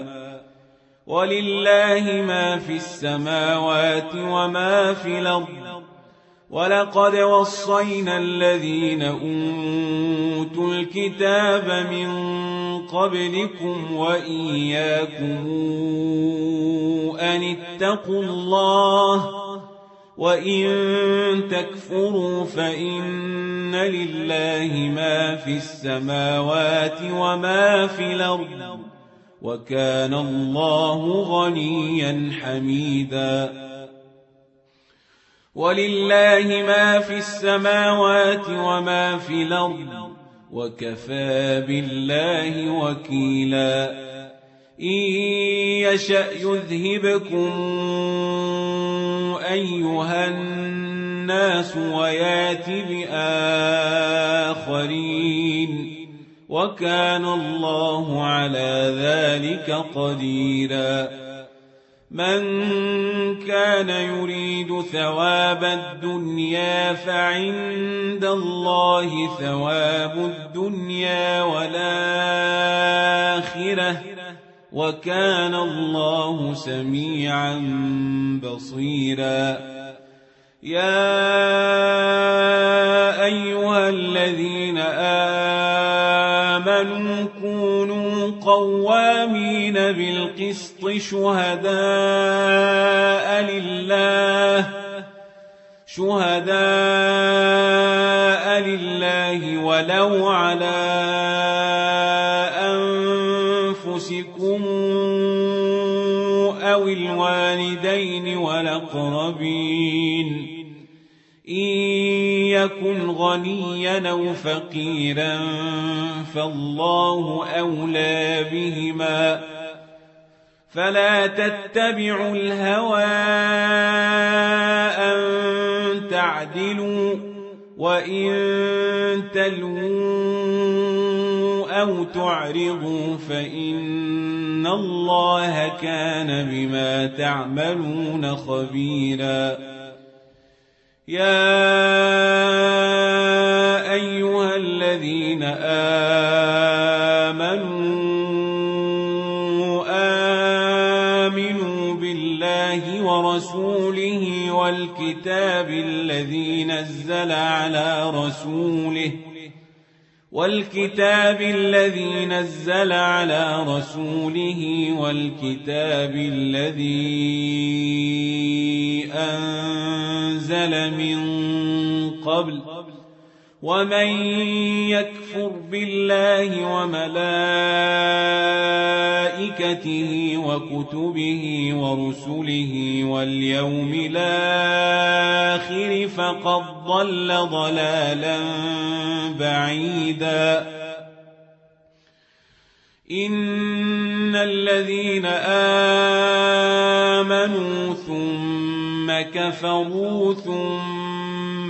ولله ما في السماوات وما في الأرض ولقد وصينا الذين أوتوا الكتاب من قبلكم وإياكم أن اتقوا الله وإن تكفروا فإن لله ما في السماوات وما في الأرض وكان الله غنيا حميدا ولله ما في السماوات وما في الأرض وكفى بالله وكيلا إن يشأ يذهبكم أيها الناس ويات بآخرين وكان الله على ذلك قديرا من كان يريد ثواب الدنيا فعند الله ثواب الدنيا والآخرة وكان الله سميعا بصيرا يا أيها الذين آمنوا كونوا قوامين بالقسط شهداء لله ولو على أنفسكم أو الوالدين والأقربين إن يكن غنيا أو فقيرا فالله أولى بهما فلا تتبعوا الهوى أن تعدلوا وإن تلووا أو تعرضوا فإن الله كان بما تعملون خبيرا يا أيها الذين آمنوا بالله ورسوله والكتاب الذي نزل على رسوله والكتاب الذي أنزل من قبل ومن يكفر بالله وملائكته وكتبه ورسله واليوم الآخر فقد ضل ضلالا بعيدا إن الذين آمنوا ثم كفروا ثم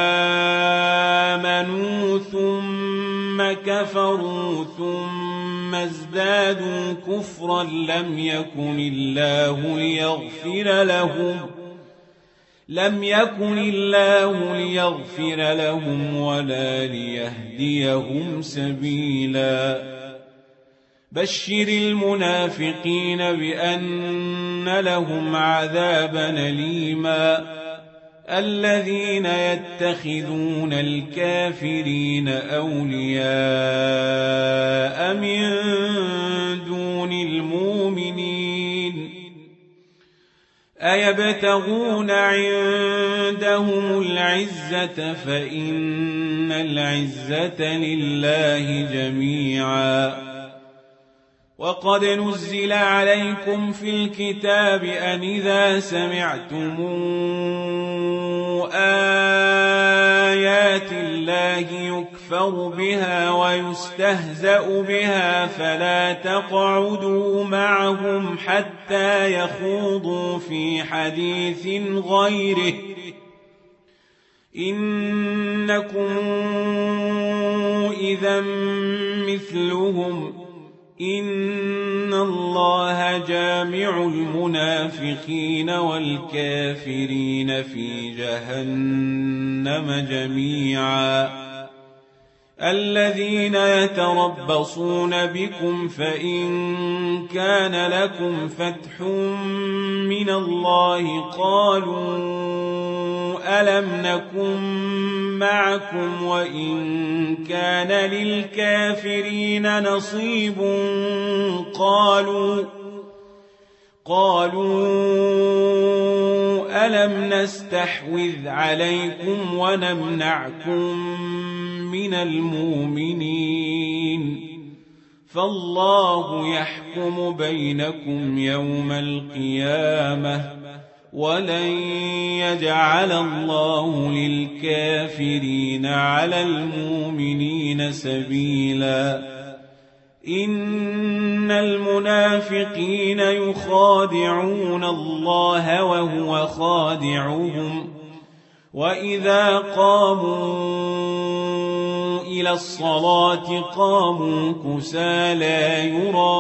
آمنوا ثم كفروا ثم ازدادوا كفرا لم يكن الله ليغفر لهم ولا ليهديهم سبيلا بشر المنافقين بأن لهم عذابا أليما الذين يتخذون الكافرين أولياء من دون المؤمنين أيبتغون عندهم العزة فإن العزة لله جميعا وقد نزل عليكم في الكتاب أن إذا سمعتم آيات الله يكفر بها ويستهزأ بها فلا تقعدوا معهم حتى يخوضوا في حديث غيره إنكم إذا مثلهم إن الله جامع المنافقين والكافرين في جهنم جميعا الذين يتربصون بكم فإن كان لكم فتح من الله قالوا ألم نكن معكم وإن كان للكافرين نصيب قالوا ألم نستحوذ عليكم ونمنعكم من المؤمنين فالله يحكم بينكم يوم القيامة ولن يجعل الله للكافرين على المؤمنين سبيلا إن المنافقين يخادعون الله وهو خادعهم وإذا قاموا إلى الصلاة قاموا كسالى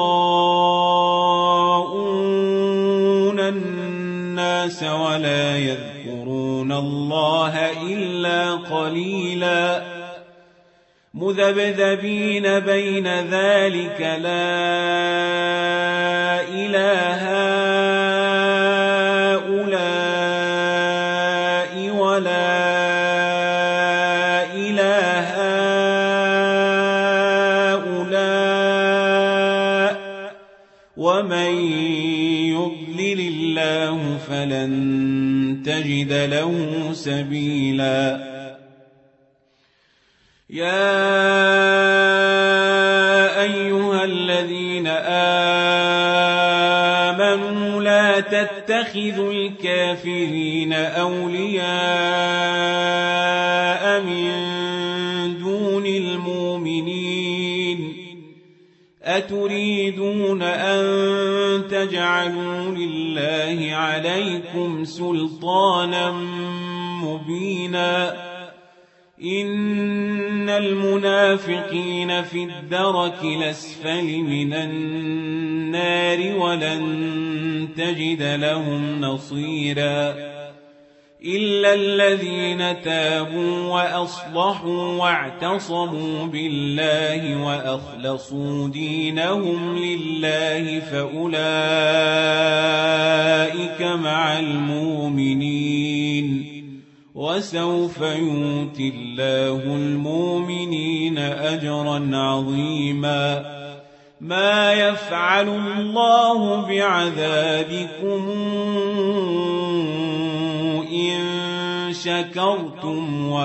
يراءون الناس ولا يذكرون الله إلا قليلا مذبذبين بين ذلك لا إله هؤلاء ولا إله هؤلاء ومن يضلل الله فلن تجد له سبيلا يا أيها الذين آمنوا لا تتخذوا الكافرين أولياء من دون المؤمنين أتريدون أن تجعلوا لله عليكم سلطانا مبينا إن المنافقين في الدرك الأسفل من النار ولن تجد لهم نصيرا إلا الذين تابوا وأصلحوا واعتصموا بالله وأخلصوا دينهم لله فأولئك مع المؤمنين وسوف يؤتي الله المؤمنين أجرا عظيما ما يفعل الله بعذابكم إن شكرتم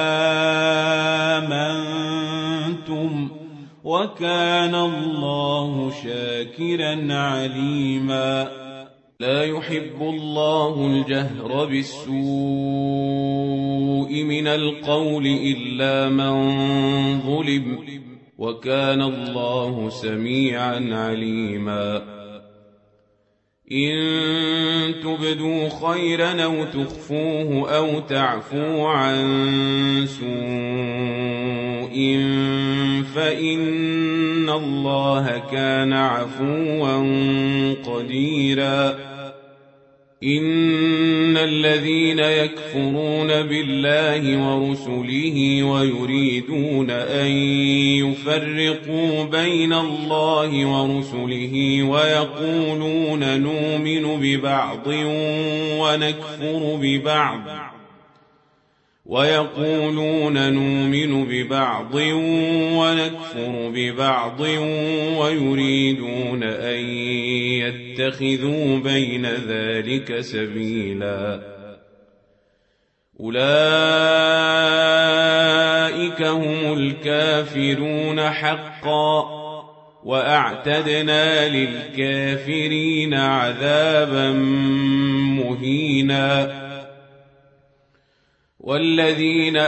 وآمنتم وكان الله شاكرا عليما لا يحب الله الجهر بالسوء من القول إلا من ظلم وكان الله سميعا عليما إن تبدوا خيرا أو تخفوه أو تعفوا عن سوء فإن الله كان عفوا قديرا إن الذين يكفرون بالله ورسله ويريدون أن يفرقوا بين الله ورسله ويقولون نؤمن ببعض ونكفر ببعض ويريدون أن يتخذوا بين ذلك سبيلا أولئك هم الكافرون حقا وأعتدنا للكافرين عذابا مهينا والذين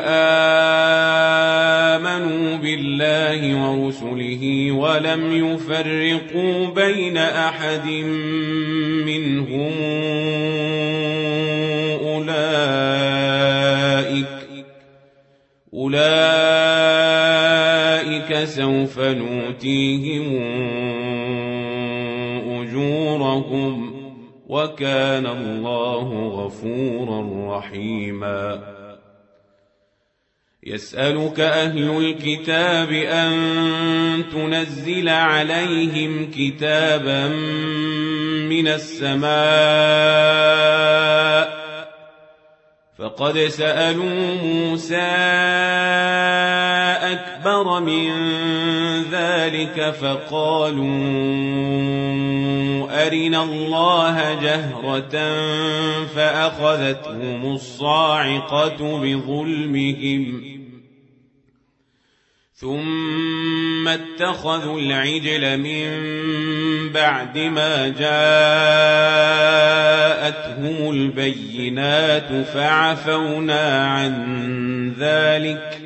آمنوا بالله ورسله ولم يفرقوا بين أحد منهم أولئك سوف نؤتيهم أجورهم وكان الله غفورا رحيما يسألك أهل الكتاب أن تنزل عليهم كتابا من السماء فقد سألوا موسى أكبر من ذلك فقالوا أرنا الله جهرة فأخذتهم الصاعقة بظلمهم ثم اتخذوا العجل من بعد ما جاءتهم البينات فعفونا عن ذلك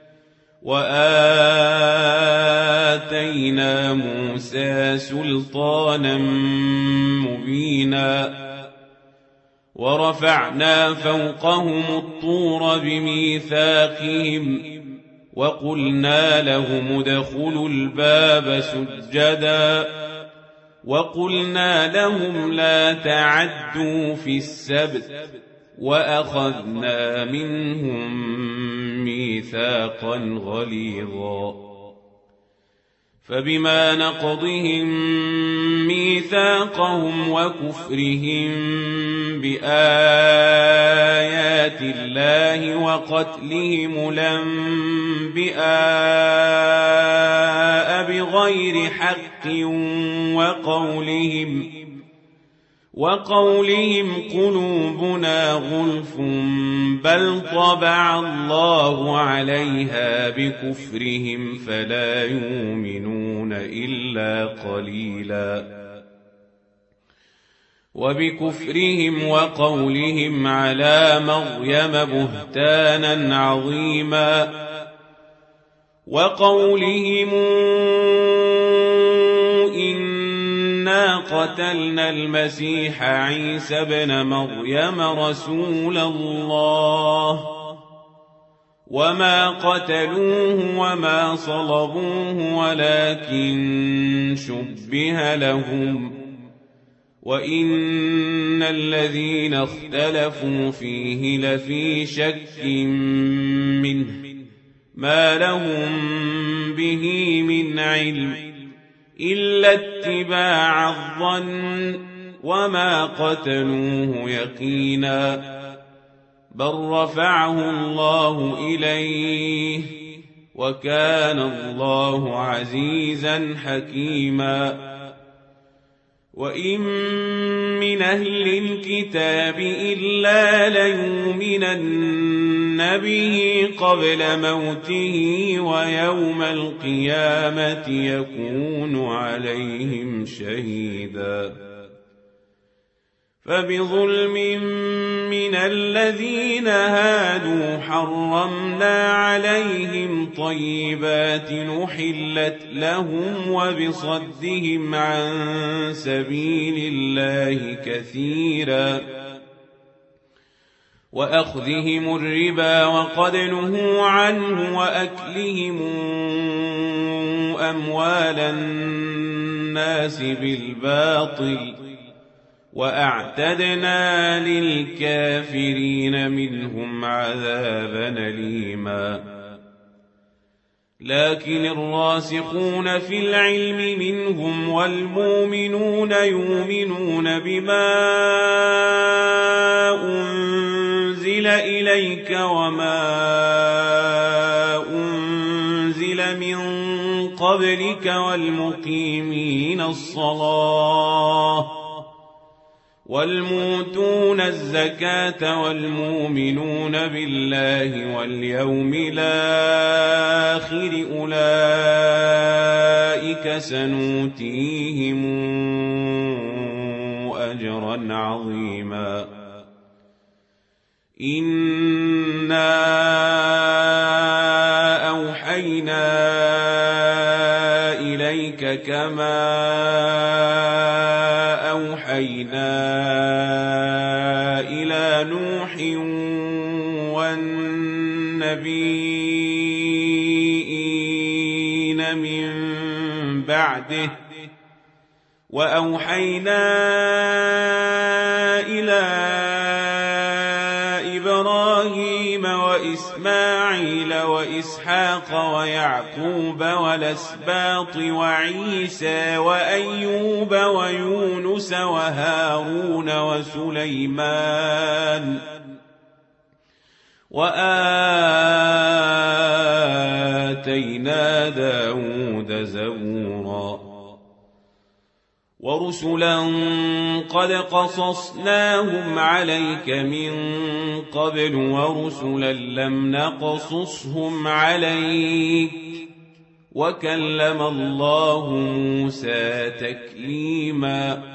وآتينا موسى سلطانا مبينا ورفعنا فوقهم الطور بميثاقهم وقلنا لهم ادخلوا الباب سجدا وقلنا لهم لا تعدوا في السبت وأخذنا منهم ميثاقا غليظا فبما نقضهم ميثاقهم وكفرهم بآيات الله وقتلهم الأنبياء بغير حق وقولهم قلوبنا غلف بل طبع الله عليها بكفرهم فلا يؤمنون إلا قليلا وبكفرهم وقولهم على مريم بهتانا عظيما وقولهم إنا قتلنا المسيح عيسى ابن مريم رسول الله وما قتلوه وما صلبوه ولكن شبه لهم وإن الذين اختلفوا فيه لفي شك منه ما لهم به من علم إلا اتباع الظن وما قتلوه يقينا بل رفعه الله إليه وكان الله عزيزا حكيما وإن من أهل الكتاب إلا ليؤمنن به قبل موته ويوم القيامة يكون عليهم شهيدا فبظلم من الذين هادوا حرمنا عليهم طيبات أحلت لهم وبصدهم عن سبيل الله كثيرا وأخذهم الربا وقد نهوا عنه وأكلهم أموال الناس بالباطل وأعتدنا للكافرين منهم عذابا أليما لكن الراسخون في العلم منهم والمؤمنون يؤمنون بما أنزل إليك وما أنزل من قبلك والمقيمين الصلاة والموتون الزكاة والمؤمنون بالله واليوم الآخر أولئك سنؤتيهم أجرا عظيما إنا أوحينا إليك كما أوحينا إلى نوح والنبيين من بعده وأوحينا إلى إبراهيم وإسماعيل وإسحاق ويعقوب والأسباط وعيسى وأيوب ويونس وهارون وسليمان وآتينا داود زبورا ورسلا قد قصصناهم عليك من قبل ورسلا لم نقصصهم عليك وكلم الله موسى تكليما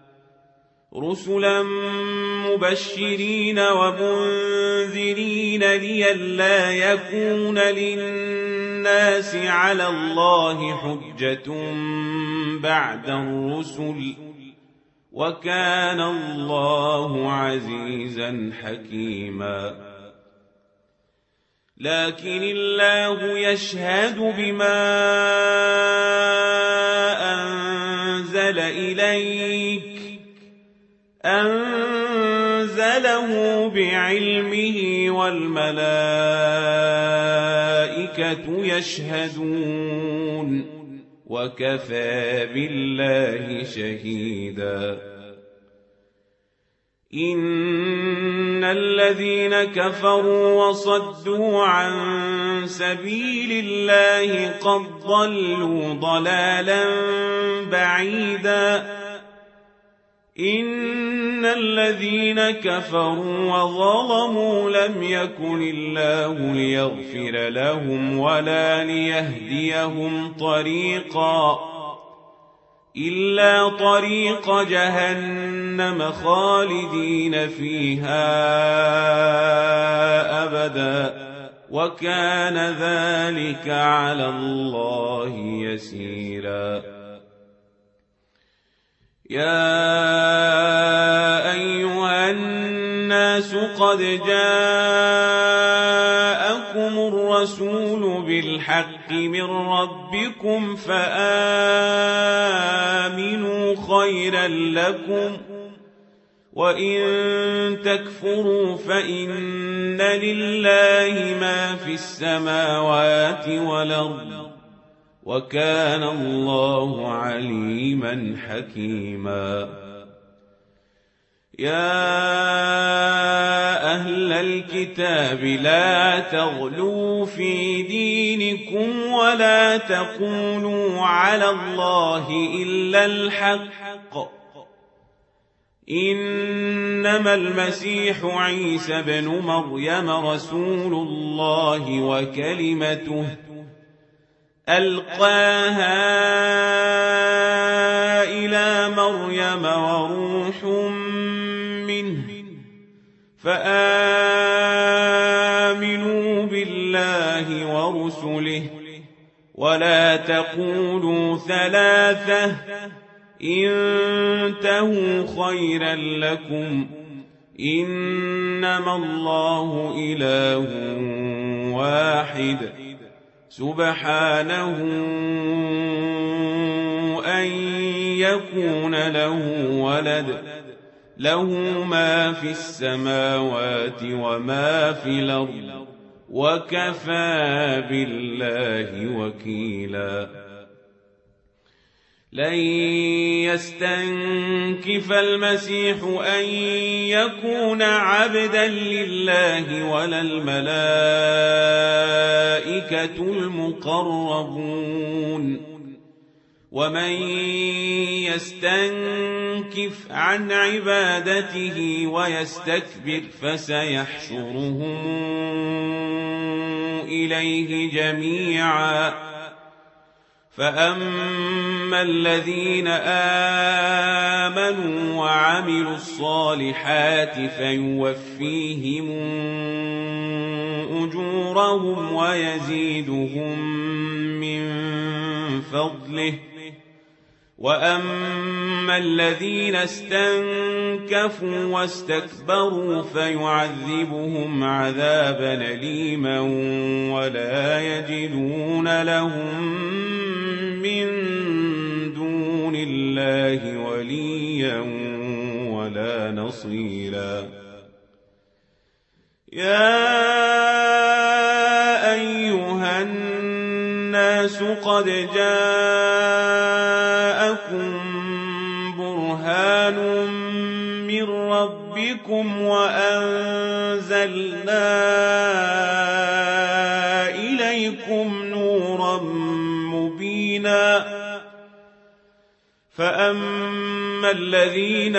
رسلا مبشرين ومنذرين لئلا يكون للناس على الله حجة بعد الرسل وكان الله عزيزا حكيما لكن الله يشهد بما أنزل إليك أنزله بعلمه والملائكة يشهدون وكفى بالله شهيدا إن الذين كفروا وصدوا عن سبيل الله قد ضلوا ضلالا بعيدا إن الذين كفروا وظلموا لم يكن الله ليغفر لهم ولا ليهديهم طريقا إلا طريق جهنم خالدين فيها أبدا وكان ذلك على الله يسيرا يا أيها الناس قد جاءكم الرسول بالحق من ربكم فآمنوا خيرا لكم وإن تكفروا فإن لله ما في السماوات والأرض وكان الله عليما حكيما يا أهل الكتاب لا تغلوا في دينكم ولا تقولوا على الله إلا الحق إنما المسيح عيسى بن مريم رسول الله وكلمته ألقاها إلى مريم وروح منه فآمنوا بالله ورسله ولا تقولوا ثلاثة انتهوا خيرا لكم إنما الله إله واحد سبحانه أن يكون له ولد له ما في السماوات وما في الأرض وكفى بالله وكيلا لن يستنكف المسيح أن يكون عبدا لله ولا الملائكة المقربون ومن يستنكف عن عبادته ويستكبر فسيحشرهم إليه جميعا فأما الذين آمنوا وعملوا الصالحات فيوفيهم أجورهم ويزيدهم من فضله وأما الذين استنكفوا واستكبروا فيعذبهم عذابا أليما ولا يجدون لهم من دون الله وليا ولا نصيرا يا أيها الناس قد جاءكم برهان من ربكم وأنزلنا إليكم نورا مبينا فأما الذين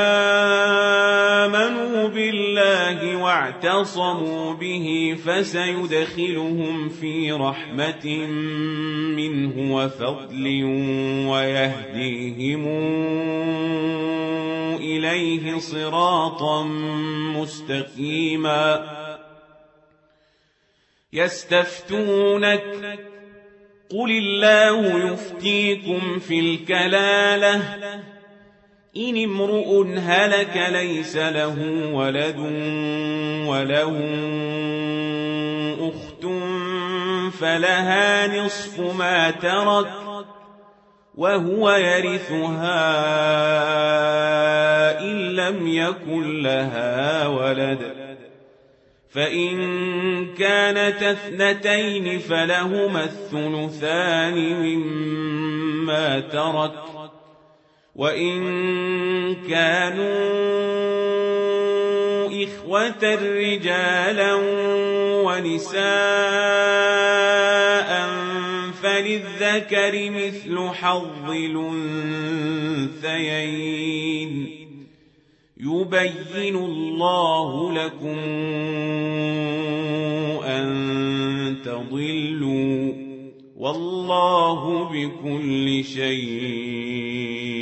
آمنوا بالله واعتصموا به فسيدخلهم في رحمة منه وفضل ويهديهم إليه صراطا مستقيما يستفتونك قل الله يفتيكم في الكلالة إن امرؤ هلك ليس له ولد وله أخت فلها نصف ما ترك وهو يرثها إن لم يكن لها ولد فإن كانت اثنتين فلهما الثلثان مما ترك وإن كانوا إخوة رجالا ونساء فللذكر مثل حظ الأنثيين يبين الله لكم أن تضلوا والله بكل شيء